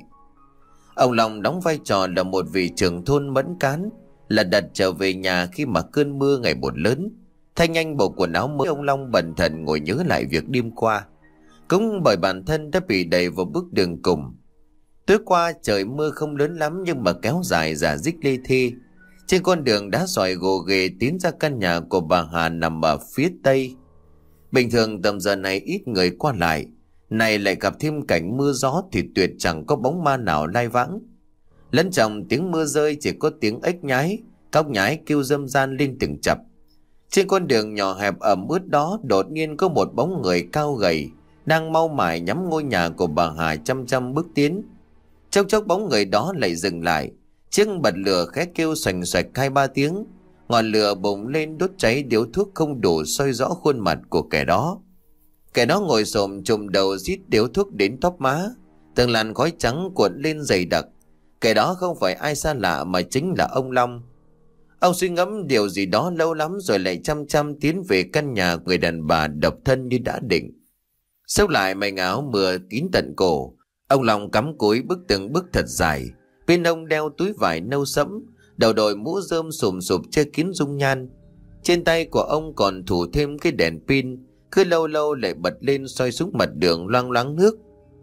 Ông Long đóng vai trò là một vị trưởng thôn mẫn cán, là đặt trở về nhà khi mà cơn mưa ngày một lớn. Thay nhanh bộ quần áo mới, ông Long bần thần ngồi nhớ lại việc đêm qua. Cũng bởi bản thân đã bị đẩy vào bước đường cùng. Tối qua trời mưa không lớn lắm nhưng mà kéo dài rả rích lê thê. Trên con đường đá sỏi gồ ghề tiến ra căn nhà của bà Hà nằm ở phía tây. Bình thường tầm giờ này ít người qua lại, này lại gặp thêm cảnh mưa gió thì tuyệt chẳng có bóng ma nào lai vãng. Lẫn trong tiếng mưa rơi chỉ có tiếng ếch nhái, cóc nhái kêu râm ran lên từng chập. Trên con đường nhỏ hẹp ẩm ướt đó đột nhiên có một bóng người cao gầy đang mau mải nhắm ngôi nhà của bà Hà chăm chăm bước tiến. Chốc chốc bóng người đó lại dừng lại, chiếc bật lửa khẽ kêu xoành xoạch hai ba tiếng. Ngọn lửa bùng lên đốt cháy điếu thuốc không đủ soi rõ khuôn mặt của kẻ đó. Kẻ đó ngồi xổm trùm đầu rít điếu thuốc đến tóc má, từng làn khói trắng cuộn lên dày đặc. Kẻ đó không phải ai xa lạ mà chính là ông Long. Ông suy ngẫm điều gì đó lâu lắm rồi lại chăm chăm tiến về căn nhà người đàn bà độc thân như đã định. Xốc lại mảnh áo mưa kín tận cổ, ông Long cắm cúi bước từng bước thật dài. Bên ông đeo túi vải nâu sẫm, đầu đội mũ rơm sùm sụp che kín dung nhan. Trên tay của ông còn thủ thêm cái đèn pin, cứ lâu lâu lại bật lên soi xuống mặt đường loang loáng nước.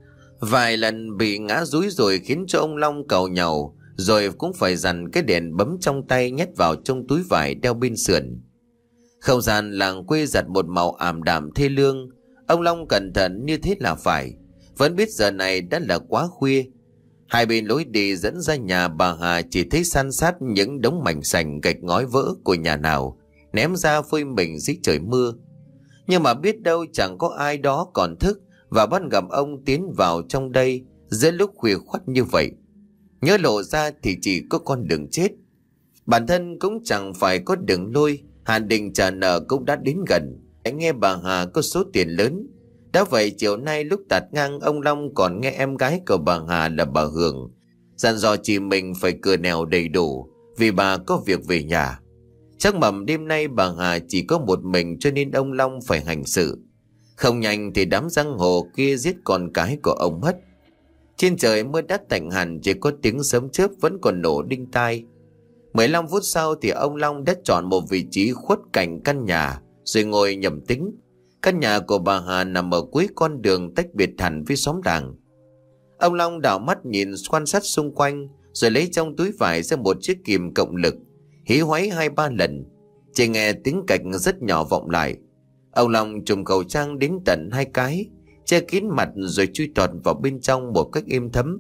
Vài lần bị ngã dúi rồi khiến cho ông Long càu nhàu, rồi cũng phải dằn cái đèn bấm trong tay nhét vào trong túi vải đeo bên sườn. Không gian làng quê giặt một màu ảm đạm thê lương. Ông Long cẩn thận như thế là phải, vẫn biết giờ này đã là quá khuya. Hai bên lối đi dẫn ra nhà bà Hà chỉ thấy san sát những đống mảnh sành gạch ngói vỡ của nhà nào ném ra phơi mình dưới trời mưa. Nhưng mà biết đâu chẳng có ai đó còn thức và bắt gặp ông tiến vào trong đây giữa lúc khuya khoắt như vậy. Nhớ lộ ra thì chỉ có con đường chết. Bản thân cũng chẳng phải có đường lui, hạn định trả nợ cũng đã đến gần. Anh nghe bà Hà có số tiền lớn. Đã vậy chiều nay lúc tạt ngang, ông Long còn nghe em gái của bà Hà là bà Hường dặn dò chị mình phải cửa nẻo đầy đủ vì bà có việc về nhà. Chắc mầm đêm nay bà Hà chỉ có một mình cho nên ông Long phải hành sự. Không nhanh thì đám giang hồ kia giết con cái của ông mất. Trên trời mưa đã tạnh hẳn, chỉ có tiếng sấm chớp vẫn còn nổ đinh tai. mười lăm phút sau thì ông Long đã chọn một vị trí khuất cạnh căn nhà rồi ngồi nhẩm tính. Căn nhà của bà Hà nằm ở cuối con đường tách biệt hẳn với xóm làng. Ông Long đảo mắt nhìn quan sát xung quanh rồi lấy trong túi vải ra một chiếc kìm cộng lực, hí hoáy hai ba lần. Chỉ nghe tiếng cạch rất nhỏ vọng lại. Ông Long trùm khẩu trang đến tận hai cái, che kín mặt rồi chui tọt vào bên trong một cách êm thấm.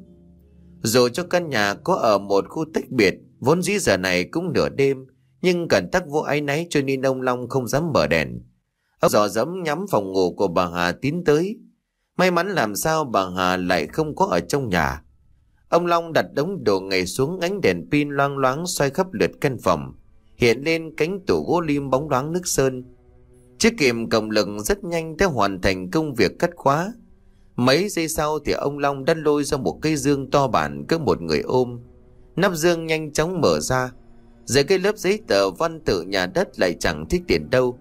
Dù cho căn nhà có ở một khu tách biệt, vốn dĩ giờ này cũng nửa đêm, nhưng cẩn tắc vô áy náy cho nên ông Long không dám mở đèn. Ông dò dẫm nhắm phòng ngủ của bà Hà tiến tới. May mắn làm sao bà Hà lại không có ở trong nhà. Ông Long đặt đống đồ nghề xuống, ánh đèn pin loang loáng xoay khắp lượt căn phòng, hiện lên cánh tủ gỗ lim bóng loáng nước sơn. Chiếc kìm cộng lực rất nhanh đã hoàn thành công việc cắt khóa. Mấy giây sau thì ông Long đã lôi ra một cây dương to bản cỡ một người ôm. Nắp dương nhanh chóng mở ra. Dưới cái lớp giấy tờ văn tự nhà đất lại chẳng thích tiền đâu.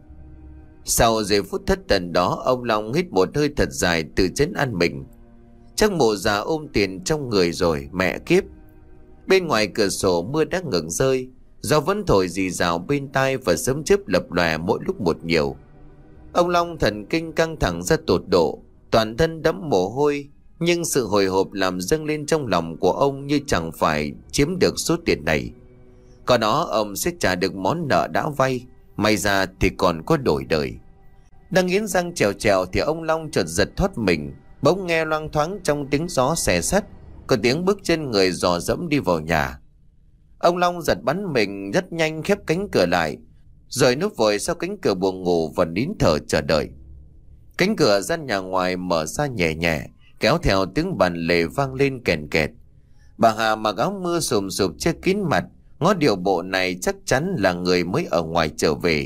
Sau giây phút thất thần đó, ông Long hít một hơi thật dài tự trấn an mình. Chắc mụ già ôm tiền trong người rồi, mẹ kiếp. Bên ngoài cửa sổ mưa đã ngừng rơi, gió vẫn thổi rì rào bên tai và sấm chớp lập lòe mỗi lúc một nhiều. Ông Long thần kinh căng thẳng ra tột độ, toàn thân đẫm mồ hôi, Nhưng sự hồi hộp làm dâng lên trong lòng của ông như chẳng phải chiếm được số tiền này. Có đó ông sẽ trả được món nợ đã vay, may ra thì còn có đổi đời. Đang nghiến răng trèo trèo thì ông Long chợt giật thoát mình, bỗng nghe loang thoáng trong tiếng gió xé sắt, có tiếng bước chân người dò dẫm đi vào nhà. Ông Long giật bắn mình rất nhanh khép cánh cửa lại, rồi núp vội sau cánh cửa buồng ngủ và nín thở chờ đợi. Cánh cửa gian nhà ngoài mở ra nhẹ nhẹ, kéo theo tiếng bàn lề vang lên kèn kẹt. Bà Hà mặc áo mưa sùm sụp che kín mặt, ngó điệu bộ này chắc chắn là người mới ở ngoài trở về.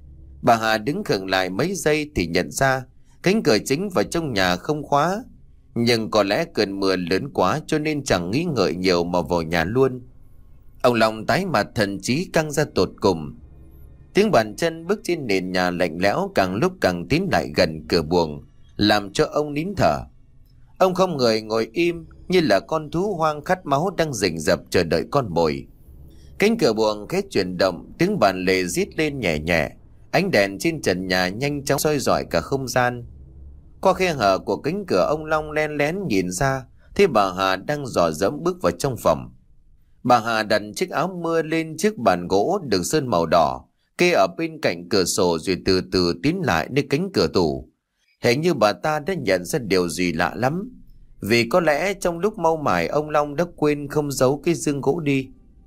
Bà Hà đứng khựng lại mấy giây thì nhận ra cánh cửa chính vào trong nhà không khóa, nhưng có lẽ cơn mưa lớn quá cho nên chẳng nghĩ ngợi nhiều mà vào nhà luôn. Ông Long tái mặt, thần trí căng ra tột cùng. Tiếng bàn chân bước trên nền nhà lạnh lẽo càng lúc càng tiến lại gần cửa buồng, làm cho ông nín thở. Ông không người ngồi im như là con thú hoang khát máu đang rình rập chờ đợi con mồi. Cánh cửa buồng khẽ chuyển động, tiếng bàn lề rít lên nhẹ nhẹ, ánh đèn trên trần nhà nhanh chóng soi rọi cả không gian. Qua khe hở của cánh cửa, ông Long len lén nhìn ra thấy bà Hà đang dò dẫm bước vào trong phòng. Bà Hà đặt chiếc áo mưa lên chiếc bàn gỗ được sơn màu đỏ kê ở bên cạnh cửa sổ, rồi từ từ tiến lại đến cánh cửa tủ. Hình như bà ta đã nhận ra điều gì lạ lắm, vì có lẽ trong lúc mau mải ông Long đã quên không giấu cái giường gỗ đi.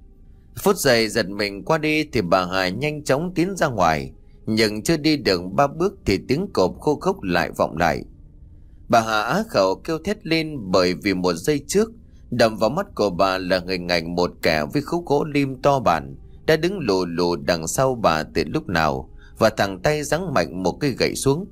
Phút giây giật mình qua đi thì bà Hà nhanh chóng tiến ra ngoài, nhưng chưa đi được ba bước thì tiếng cộp khô khốc lại vọng lại. Bà Hà á khẩu kêu thét lên, bởi vì một giây trước đầm vào mắt của bà là hình ảnh một kẻ với khúc gỗ lim to bản đã đứng lù lù đằng sau bà từ lúc nào, và thẳng tay giáng mạnh một cây gậy xuống.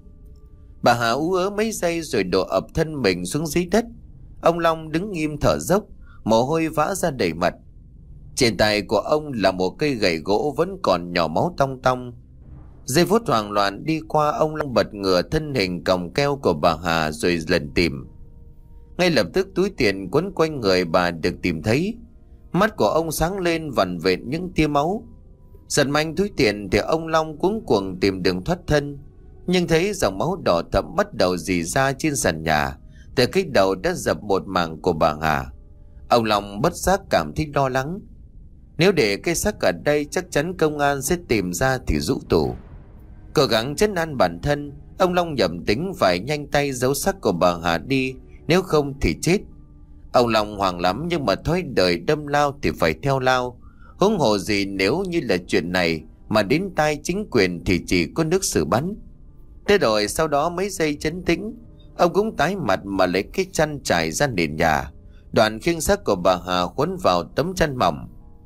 Bà Hà ú ớ mấy giây rồi đổ ập thân mình xuống dưới đất. Ông Long đứng nghiêm thở dốc, mồ hôi vã ra đầy mặt. Trên tay của ông là một cây gậy gỗ vẫn còn nhỏ máu tong tong. Giây phút hoảng loạn đi qua, ông Long bật ngửa thân hình còng keo của bà Hà rồi lần tìm. Ngay lập tức túi tiền quấn quanh người bà được tìm thấy. Mắt của ông sáng lên vằn vện những tia máu. Giật mạnh túi tiền thì ông Long cuống cuồng tìm đường thoát thân, nhưng thấy dòng máu đỏ thẫm bắt đầu rỉ ra trên sàn nhà từ cái đầu đã dập một mảng của bà Hà. Ông Long bất giác cảm thấy lo lắng. Nếu để cây xác ở đây chắc chắn công an sẽ tìm ra thì rũ tù. Cố gắng trấn an bản thân, ông Long nhẩm tính phải nhanh tay giấu xác của bà Hà đi, nếu không thì chết. Ông Long hoảng lắm, nhưng mà thói đời đâm lao thì phải theo lao. Huống hồ gì nếu như là chuyện này mà đến tai chính quyền thì chỉ có nước xử bắn. Thế rồi sau đó mấy giây trấn tĩnh, ông cũng tái mặt mà lấy cái chăn trải ra nền nhà, đoạn khiêng xác của bà Hà quấn vào tấm chăn mỏng.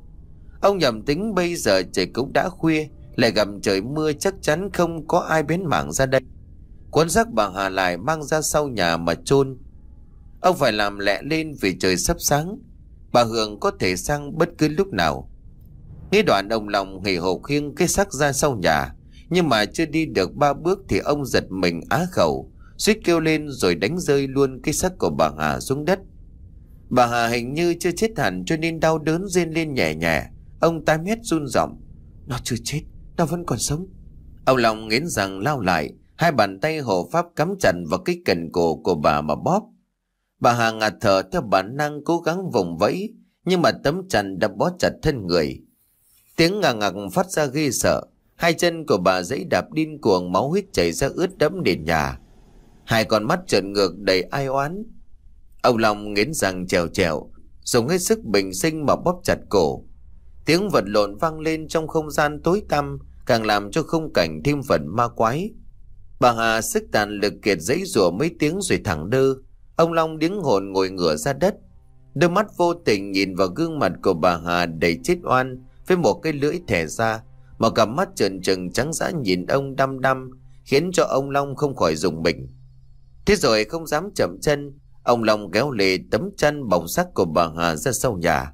Ông nhẩm tính bây giờ trời cũng đã khuya, lại gặp trời mưa, chắc chắn không có ai bén mảng ra đây. Cuốn xác bà Hà lại mang ra sau nhà mà chôn. Ông phải làm lẹ lên vì trời sắp sáng, bà Hường có thể sang bất cứ lúc nào. Nghe đoạn, ông Long hì hục khiêng cái xác ra sau nhà, nhưng mà chưa đi được ba bước thì ông giật mình á khẩu, suýt kêu lên rồi đánh rơi luôn cái xác của bà Hà xuống đất. Bà Hà hình như chưa chết hẳn cho nên đau đớn rên lên nhẹ nhẹ. Ông tái mét run giọng: "Nó chưa chết, nó vẫn còn sống." Ông Long nghiến răng lao lại, hai bàn tay hộ pháp cắm chặt vào cái cần cổ của bà mà bóp. Bà Hà ngạt thở theo bản năng, cố gắng vùng vẫy, nhưng mà tấm chăn đã bó chặt thân người. Tiếng ngà ngạc phát ra ghê sợ. Hai chân của bà giãy đạp điên cuồng, máu huyết chảy ra ướt đẫm nền nhà. Hai con mắt trợn ngược đầy ai oán. Ông Long nghiến răng trèo trèo, dùng hết sức bình sinh mà bóp chặt cổ. Tiếng vật lộn vang lên trong không gian tối tăm, càng làm cho khung cảnh thêm phần ma quái. Bà Hà sức tàn lực kiệt giãy giụa mấy tiếng rồi thẳng đơ. Ông Long điếng hồn ngồi ngửa ra đất, đôi mắt vô tình nhìn vào gương mặt của bà Hà đầy chết oan, với một cái lưỡi thẻ ra, mà cặp mắt trợn trừng trắng dã nhìn ông đăm đăm, khiến cho ông Long không khỏi rùng mình. Thế rồi không dám chậm chân, ông Long kéo lê tấm chăn bọc xác của bà Hà ra sau nhà.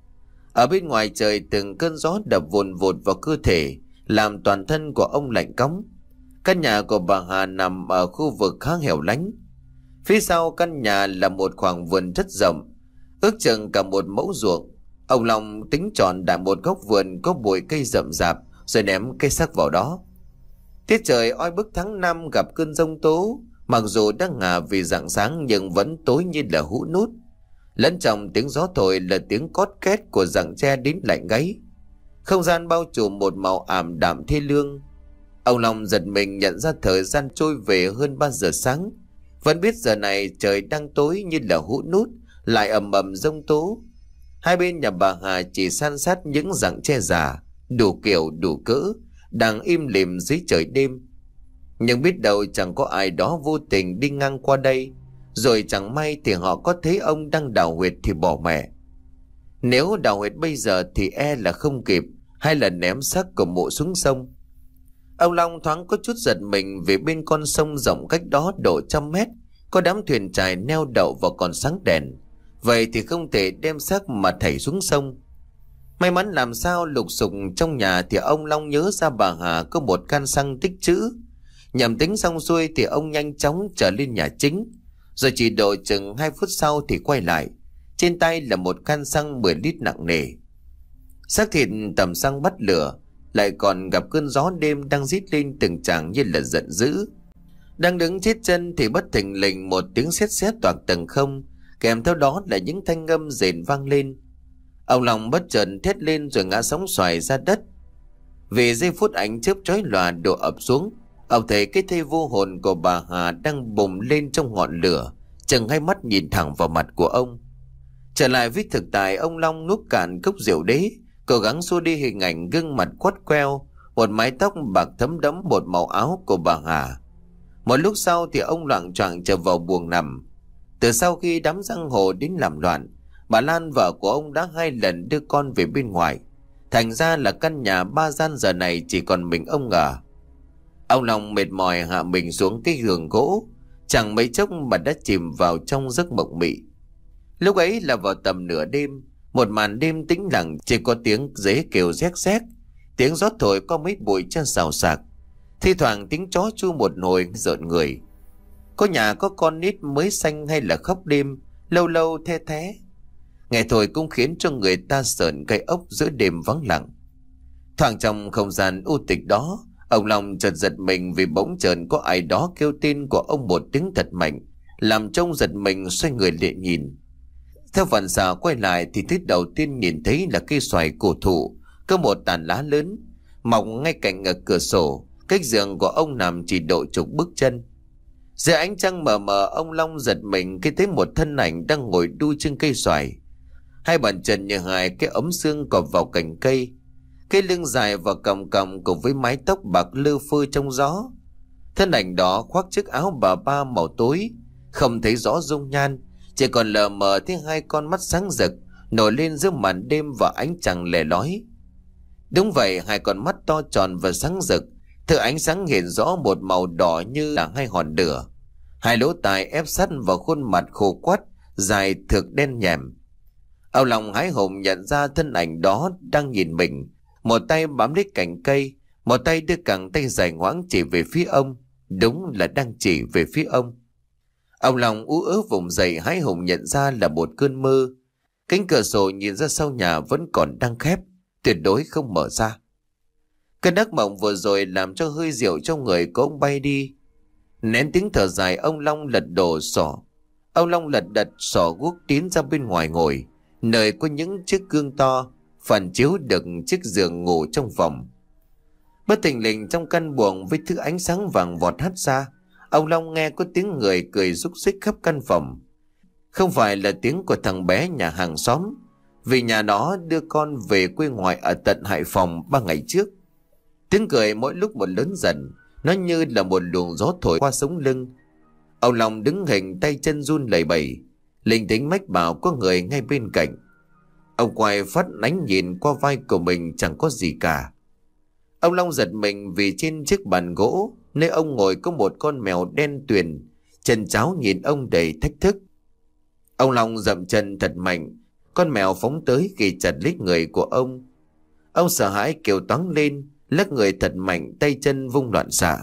Ở bên ngoài trời, từng cơn gió đập vùn vụt vào cơ thể, làm toàn thân của ông lạnh cóng. Căn nhà của bà Hà nằm ở khu vực khá hẻo lánh. Phía sau căn nhà là một khoảng vườn rất rộng, ước chừng cả một mẫu ruộng. Ông Long tính chọn đại một góc vườn có bụi cây rậm rạp, rồi ném cây xác vào đó. Tiết trời oi bức tháng năm gặp cơn giông tố, Mặc dù đã ngả vì rạng sáng nhưng vẫn tối như là hũ nút. Lẫn trong tiếng gió thổi là tiếng cót két của rặng tre đến lạnh gáy. Không gian bao trùm một màu ảm đạm thê lương. Ông Long giật mình nhận ra thời gian trôi về hơn ba giờ sáng. Vẫn biết giờ này trời đang tối như là hũ nút, lại ầm ầm giông tố. Hai bên nhà bà Hà chỉ san sát những rặng tre già, đủ kiểu đủ cỡ, đang im lìm dưới trời đêm. Nhưng biết đâu chẳng có ai đó vô tình đi ngang qua đây, rồi chẳng may thì họ có thấy ông đang đào huyệt thì bỏ mẹ. Nếu đào huyệt bây giờ thì e là không kịp, hay là ném xác của mộ xuống sông. Ông Long thoáng có chút giật mình vì bên con sông rộng cách đó độ trăm mét có đám thuyền chài neo đậu và còn sáng đèn. Vậy thì không thể đem xác mà thảy xuống sông. May mắn làm sao lục sục trong nhà thì ông Long nhớ ra bà Hà có một can xăng tích trữ. Nhầm tính xong xuôi thì ông nhanh chóng trở lên nhà chính. Rồi chỉ độ chừng hai phút sau thì quay lại. Trên tay là một can xăng mười lít nặng nề. Xác thịt tầm xăng bắt lửa, lại còn gặp cơn gió đêm đang rít lên từng tràng như là giận dữ. Đang đứng chết chân thì bất thình lình một tiếng sét sét toạc tầng không, kèm theo đó là những thanh âm rền vang lên. Ông Long bất chợt thét lên rồi ngã sóng xoài ra đất. Vì giây phút ánh chớp chói lòa đổ ập xuống, ông thấy cái thây vô hồn của bà Hà đang bùng lên trong ngọn lửa, chừng hai mắt nhìn thẳng vào mặt của ông. Trở lại với thực tại, ông Long nuốt cạn cốc rượu đế, cố gắng xua đi hình ảnh gương mặt quắt queo, một mái tóc bạc thấm đẫm một màu áo của bà Hà. Một lúc sau thì ông loạng choạng trở vào buồng nằm. Từ sau khi đám giang hồ đến làm loạn, bà Lan vợ của ông đã hai lần đưa con về bên ngoài. Thành ra là căn nhà ba gian giờ này chỉ còn mình ông ở. Ông Long mệt mỏi hạ mình xuống cái giường gỗ, chẳng mấy chốc mà đã chìm vào trong giấc mộng mị. Lúc ấy là vào tầm nửa đêm, một màn đêm tĩnh lặng, chỉ có tiếng dế kêu rét rét, tiếng gió thổi có mấy bụi chân xào xạc, thi thoảng tiếng chó chu một hồi rợn người. Có nhà có con nít mới sanh hay là khóc đêm, lâu lâu the thé. Nghe thôi cũng khiến cho người ta sởn gai ốc giữa đêm vắng lặng. Thoảng trong không gian u tịch đó, ông Long chợt giật mình vì bỗng chợt có ai đó kêu tên của ông một tiếng thật mạnh, làm trông giật mình xoay người lại nhìn. Theo phản xạ quay lại thì thứ đầu tiên nhìn thấy là cây xoài cổ thụ, có một tàn lá lớn, mọc ngay cạnh ở cửa sổ, cách giường của ông nằm chỉ độ chục bước chân. Dưới ánh trăng mờ mờ, ông Long giật mình khi thấy một thân ảnh đang ngồi đu trên cây xoài. Hai bàn chân như hai cái ống xương cọp vào cành cây, cái lưng dài và còng còng cùng với mái tóc bạc lơ phơ trong gió. Thân ảnh đó khoác chiếc áo bà ba màu tối, không thấy rõ dung nhan, chỉ còn lờ mờ thấy hai con mắt sáng rực nổi lên giữa màn đêm và ánh trăng lẻ lói. Đúng vậy, hai con mắt to tròn và sáng rực, thứ ánh sáng hiện rõ một màu đỏ như là hai hòn lửa. Hai lỗ tai ép sát vào khuôn mặt khô quắt, dài thượt đen nhèm. Ông Long hái hùng nhận ra thân ảnh đó đang nhìn mình, một tay bám lấy cành cây, một tay đưa cẳng tay dài ngoãng chỉ về phía ông. Đúng là đang chỉ về phía ông. Ông Long ú ớ vùng dậy, hái hùng nhận ra là một cơn mơ. Cánh cửa sổ nhìn ra sau nhà vẫn còn đang khép, tuyệt đối không mở ra. Cơn ác mộng vừa rồi làm cho hơi rượu trong người của ông bay đi. Nén tiếng thở dài, ông Long lật đổ xỏ. Ông Long lật đật xỏ guốc tiến ra bên ngoài ngồi, nơi có những chiếc gương to, phản chiếu được chiếc giường ngủ trong phòng. Bất thình lình trong căn buồng với thứ ánh sáng vàng vọt hắt ra, ông Long nghe có tiếng người cười rúc rích khắp căn phòng. Không phải là tiếng của thằng bé nhà hàng xóm, vì nhà nó đưa con về quê ngoại ở tận Hải Phòng ba ngày trước. Tiếng cười mỗi lúc một lớn dần, nó như là một luồng gió thổi qua sống lưng. Ông Long đứng hình, tay chân run lẩy bẩy, linh tính mách bảo có người ngay bên cạnh. Ông quay phát ánh nhìn qua vai của mình, chẳng có gì cả. Ông Long giật mình vì trên chiếc bàn gỗ nơi ông ngồi có một con mèo đen tuyền, chân cháo nhìn ông đầy thách thức. Ông Long dậm chân thật mạnh, con mèo phóng tới ghi chặt lấy người của ông. Ông sợ hãi kêu toáng lên, lắc người thật mạnh, tay chân vung loạn xạ.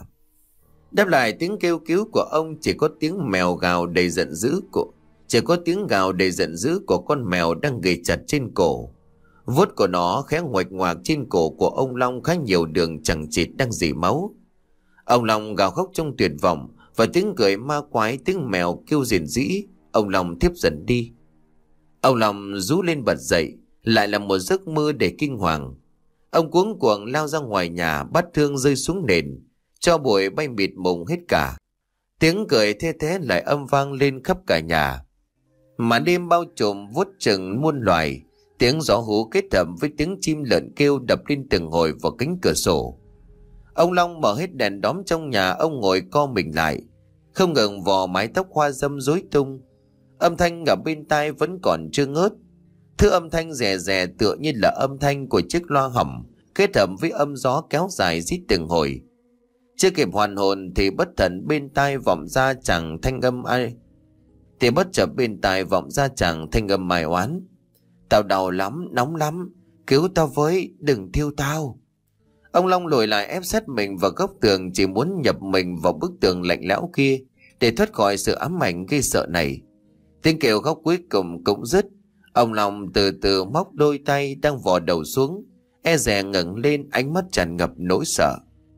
Đáp lại tiếng kêu cứu của ông chỉ có tiếng mèo gào đầy giận dữ của chỉ có tiếng gào đầy giận dữ của con mèo đang ghì chặt trên cổ. Vuốt của nó khẽ ngoạch ngoạc trên cổ của ông Long khá nhiều đường chằng chịt đang rỉ máu. Ông Long gào khóc trong tuyệt vọng và tiếng cười ma quái, tiếng mèo kêu rền rĩ. Ông Long thiếp dần đi. Ông Long rú lên bật dậy, lại là một giấc mơ để kinh hoàng. Ông cuống cuồng lao ra ngoài nhà, bát hương rơi xuống nền, tro bụi bay mịt mùng hết cả. Tiếng cười thê thế lại âm vang lên khắp cả nhà. Mà đêm bao trùm vuốt chừng muôn loài, tiếng gió hú kết hợp với tiếng chim lợn kêu đập lên từng hồi vào cánh cửa sổ. Ông Long mở hết đèn đóm trong nhà, ông ngồi co mình lại, không ngừng vò mái tóc hoa râm rối tung. Âm thanh ở bên tai vẫn còn chưa ngớt, thứ âm thanh rè rè tựa như là âm thanh của chiếc loa hỏng kết hợp với âm gió kéo dài rít từng hồi. Chưa kịp hoàn hồn thì bất thần bên tai vọng ra chẳng thanh âm ai thì bất chợt bên tai vọng ra chẳng thanh âm mai oán: "Tao đau lắm, nóng lắm, cứu tao với, đừng thiêu tao." Ông Long lùi lại ép sát mình vào góc tường, chỉ muốn nhập mình vào bức tường lạnh lẽo kia để thoát khỏi sự ám ảnh gây sợ này. Tiếng kêu khóc cuối cùng cũng dứt. Ông Long từ từ móc đôi tay đang vò đầu xuống, e dè ngẩng lên, ánh mắt tràn ngập nỗi sợ.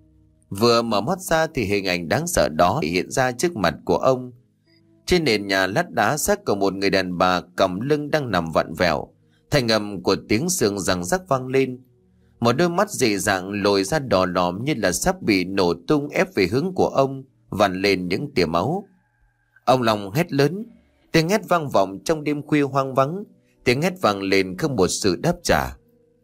Vừa mở mắt ra thì hình ảnh đáng sợ đó hiện ra trước mặt của ông. Trên nền nhà lát đá, xác của một người đàn bà còng lưng đang nằm vặn vẹo. Thanh âm của tiếng xương răng rắc vang lên. Một đôi mắt dị dạng lồi ra đỏ lòm như là sắp bị nổ tung ép về hướng của ông, vằn lên những tia máu. Ông Long hét lớn, tiếng hét vang vọng trong đêm khuya hoang vắng. Tiếng hét vang lên không một sự đáp trả.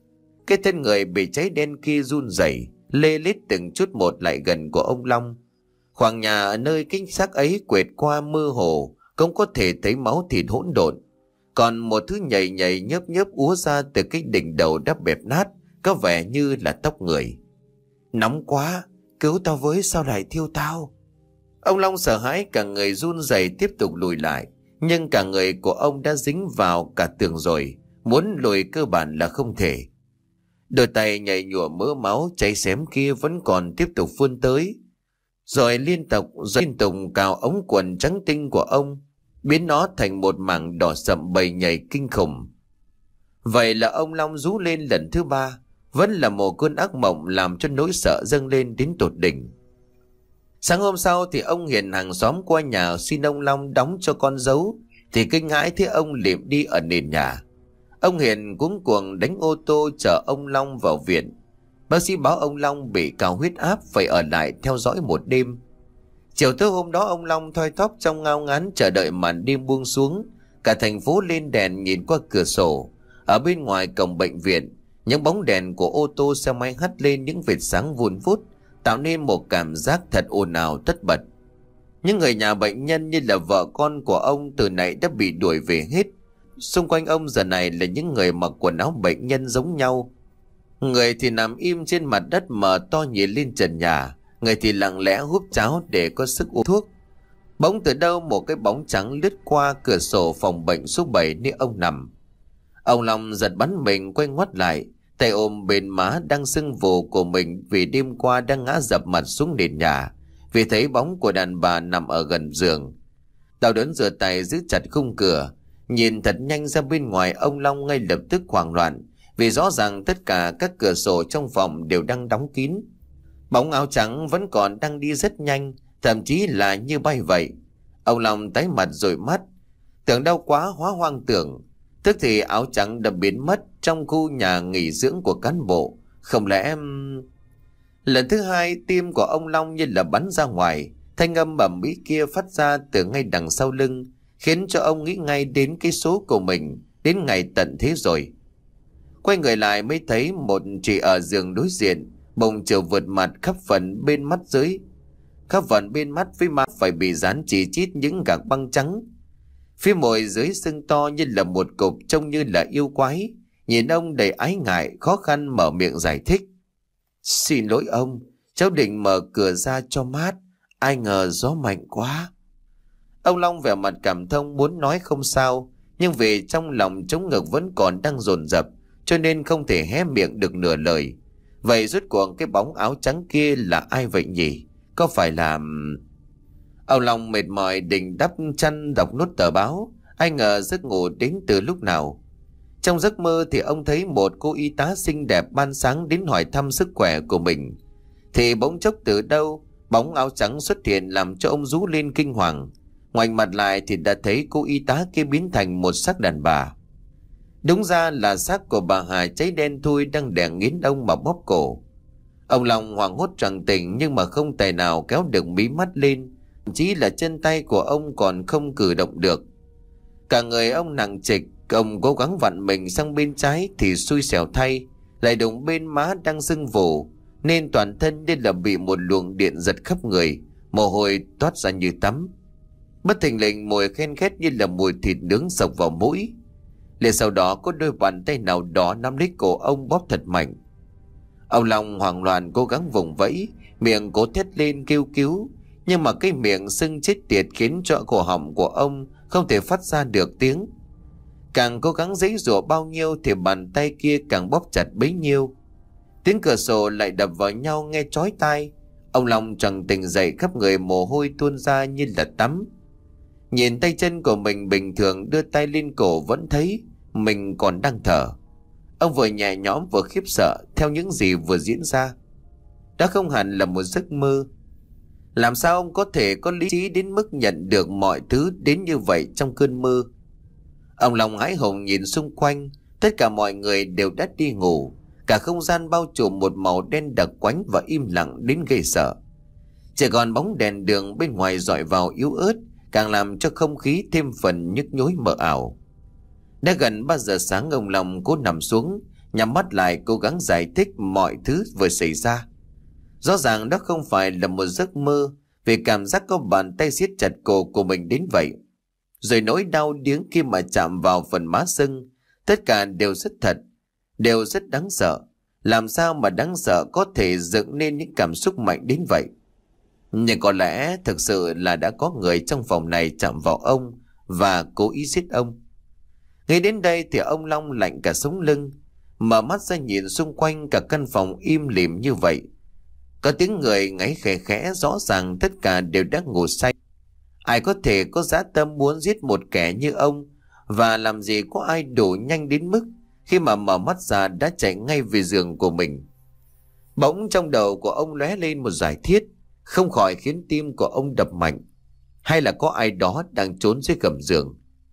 Cái thân người bị cháy đen kia run rẩy, lê lết từng chút một lại gần của ông Long. Khoảng nhà ở nơi cái xác ấy quệt qua mơ hồ, cũng có thể thấy máu thịt hỗn độn. Còn một thứ nhầy nhầy nhớp nhớp úa ra từ cái đỉnh đầu đã bẹp nát, có vẻ như là tóc người. "Nóng quá, cứu tao với, sao lại thiêu tao?" Ông Long sợ hãi cả người run rẩy tiếp tục lùi lại, nhưng cả người của ông đã dính vào cả tường rồi, muốn lùi cơ bản là không thể. Đôi tay nhảy nhụa mỡ máu cháy xém kia vẫn còn tiếp tục vươn tới, rồi liên tục rồi liên tục cào ống quần trắng tinh của ông, biến nó thành một mảng đỏ sậm bầy nhầy kinh khủng. Vậy là ông Long rú lên lần thứ ba, vẫn là một cơn ác mộng làm cho nỗi sợ dâng lên đến tột đỉnh. Sáng hôm sau thì ông Hiền hàng xóm qua nhà xin ông Long đóng cho con dấu, thì kinh hãi thấy ông liệm đi ở nền nhà. Ông Hiền cuống cuồng đánh ô tô chở ông Long vào viện. Bác sĩ báo ông Long bị cao huyết áp, phải ở lại theo dõi một đêm. Chiều tối hôm đó, ông Long thoi thóp trong ngao ngán chờ đợi màn đêm buông xuống. Cả thành phố lên đèn nhìn qua cửa sổ. Ở bên ngoài cổng bệnh viện, những bóng đèn của ô tô xe máy hắt lên những vệt sáng vun vút, tạo nên một cảm giác thật ồn ào tất bật. Những người nhà bệnh nhân như là vợ con của ông từ nãy đã bị đuổi về hết. Xung quanh ông giờ này là những người mặc quần áo bệnh nhân giống nhau. Người thì nằm im trên mặt đất mờ to nhìn lên trần nhà, người thì lặng lẽ húp cháo để có sức uống thuốc. Bỗng từ đâu một cái bóng trắng lướt qua cửa sổ phòng bệnh số bảy nơi ông nằm. Ông Long giật bắn mình quay ngoắt lại, tay ôm bên má đang sưng vù của mình vì đêm qua đang ngã dập mặt xuống nền nhà, vì thấy bóng của đàn bà nằm ở gần giường. Đau đớn giơ tay giữ chặt khung cửa, nhìn thật nhanh ra bên ngoài. Ông Long ngay lập tức hoảng loạn, vì rõ ràng tất cả các cửa sổ trong phòng đều đang đóng kín. Bóng áo trắng vẫn còn đang đi rất nhanh, thậm chí là như bay vậy. Ông Long tái mặt rồi mắt, tưởng đau quá hóa hoang tưởng. Tức thì áo trắng đã biến mất trong khu nhà nghỉ dưỡng của cán bộ. Không lẽ... Lần thứ hai, tim của ông Long như là bắn ra ngoài. Thanh âm ầm ĩ kia phát ra từ ngay đằng sau lưng, khiến cho ông nghĩ ngay đến cái số của mình, đến ngày tận thế rồi. Quay người lại mới thấy một chị ở giường đối diện, bồng chiều vượt mặt khắp phần bên mắt dưới. Khắp phần bên mắt với má phải bị dán chỉ chít những gạc băng trắng. Phía môi dưới sưng to như là một cục, trông như là yêu quái. Nhìn ông đầy ái ngại, khó khăn mở miệng giải thích. "Xin lỗi ông, cháu định mở cửa ra cho mát, ai ngờ gió mạnh quá." Ông Long vẻ mặt cảm thông muốn nói không sao, nhưng vì trong lòng trống ngực vẫn còn đang dồn dập, cho nên không thể hé miệng được nửa lời. Vậy rốt cuộc cái bóng áo trắng kia là ai vậy nhỉ? Có phải là... Ông Long mệt mỏi định đắp chăn đọc nốt tờ báo, ai ngờ giấc ngủ đến từ lúc nào. Trong giấc mơ thì ông thấy một cô y tá xinh đẹp ban sáng đến hỏi thăm sức khỏe của mình. Thì bỗng chốc từ đâu Bóng áo trắng xuất hiện làm cho ông rú lên kinh hoàng. Ngoảnh mặt lại thì đã thấy cô y tá kia biến thành một xác đàn bà. Đúng ra là xác của bà Hà cháy đen thui đang đè nghiến ông mà bóp cổ. Ông Long hoảng hốt choàng tỉnh nhưng mà không tài nào kéo được mí mắt lên, chỉ là chân tay của ông còn không cử động được. Cả người ông nặng trịch, ông cố gắng vặn mình sang bên trái thì xui xẻo thay lại đụng bên má đang sưng vù, nên toàn thân nên là bị một luồng điện giật khắp người, mồ hôi toát ra như tắm. Bất thình lình mùi khen khét như là mùi thịt nướng sộc vào mũi. Liền sau đó có đôi bàn tay nào đó nắm lấy cổ ông bóp thật mạnh. Ông Long hoảng loạn cố gắng vùng vẫy, miệng cố thét lên kêu cứu, nhưng mà cái miệng sưng chết tiệt khiến cho cổ họng của ông không thể phát ra được tiếng. Càng cố gắng giãy giụa bao nhiêu thì bàn tay kia càng bóp chặt bấy nhiêu. Tiếng cửa sổ lại đập vào nhau nghe chói tai. Ông Long choàng tỉnh dậy, khắp người mồ hôi tuôn ra như là tắm. Nhìn tay chân của mình bình thường, đưa tay lên cổ vẫn thấy mình còn đang thở. Ông vừa nhẹ nhõm vừa khiếp sợ theo những gì vừa diễn ra. Đó không hẳn là một giấc mơ. Làm sao ông có thể có lý trí đến mức nhận được mọi thứ đến như vậy trong cơn mơ? Ông Long hãi hùng nhìn xung quanh, tất cả mọi người đều đã đi ngủ. Cả không gian bao trùm một màu đen đặc quánh và im lặng đến ghê sợ. Chỉ còn bóng đèn đường bên ngoài rọi vào yếu ớt, càng làm cho không khí thêm phần nhức nhối mờ ảo. Đã gần ba giờ sáng, ông Long cố nằm xuống, nhắm mắt lại cố gắng giải thích mọi thứ vừa xảy ra. Rõ ràng đó không phải là một giấc mơ, vì cảm giác có bàn tay siết chặt cổ của mình đến vậy. Rồi nỗi đau điếng khi mà chạm vào phần má sưng, tất cả đều rất thật, đều rất đáng sợ. Làm sao mà đáng sợ có thể dựng nên những cảm xúc mạnh đến vậy? Nhưng có lẽ thực sự là đã có người trong phòng này chạm vào ông và cố ý giết ông. Ngay đến đây thì ông Long lạnh cả sống lưng, mở mắt ra nhìn xung quanh cả căn phòng im lìm như vậy. Có tiếng người ngáy khẽ khẽ, rõ ràng tất cả đều đang ngủ say. Ai có thể có dã tâm muốn giết một kẻ như ông, và làm gì có ai đủ nhanh đến mức khi mà mở mắt ra đã chạy ngay về giường của mình. Bỗng trong đầu của ông lóe lên một giải thiết, không khỏi khiến tim của ông đập mạnh. Hay là có ai đó đang trốn dưới gầm giường?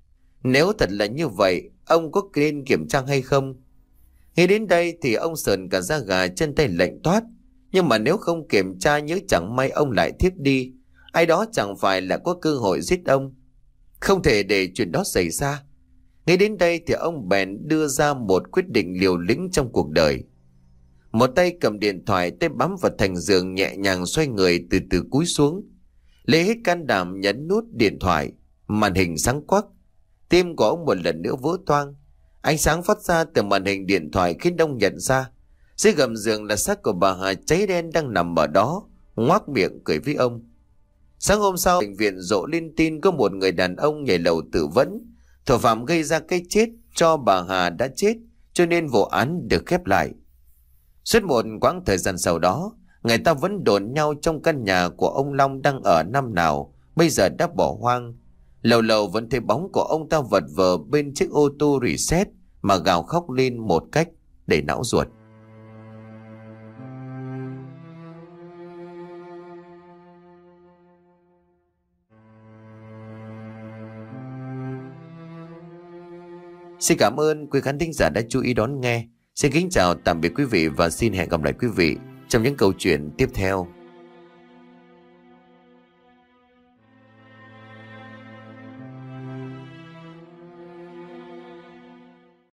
Nếu thật là như vậy, ông có nên kiểm tra hay không? Nghĩ đến đây thì ông sờn cả da gà, chân tay lạnh toát. Nhưng mà nếu không kiểm tra, nhớ chẳng may ông lại thiếp đi, ai đó chẳng phải là có cơ hội giết ông. Không thể để chuyện đó xảy ra. Nghĩ đến đây thì ông bèn đưa ra một quyết định liều lĩnh trong cuộc đời. Một tay cầm điện thoại, tay bám vào thành giường, nhẹ nhàng xoay người từ từ cúi xuống, lấy hết can đảm nhấn nút điện thoại. Màn hình sáng quắc, tim của ông một lần nữa vỡ toang. Ánh sáng phát ra từ màn hình điện thoại khiến ông nhận ra dưới gầm giường là xác của bà Hà cháy đen đang nằm ở đó, ngoác miệng cười với ông. Sáng hôm sau, bệnh viện rộ lên tin có một người đàn ông nhảy lầu tự vẫn. Thủ phạm gây ra cái chết cho bà Hà đã chết, cho nên vụ án được khép lại. Suốt một quãng thời gian sau đó, người ta vẫn đồn nhau trong căn nhà của ông Long đang ở năm nào bây giờ đã bỏ hoang. Lâu lâu vẫn thấy bóng của ông ta vật vờ bên chiếc ô tô reset mà gào khóc lên một cách đầy não ruột. Xin cảm ơn quý khán thính giả đã chú ý đón nghe. Xin kính chào tạm biệt quý vị và xin hẹn gặp lại quý vị trong những câu chuyện tiếp theo.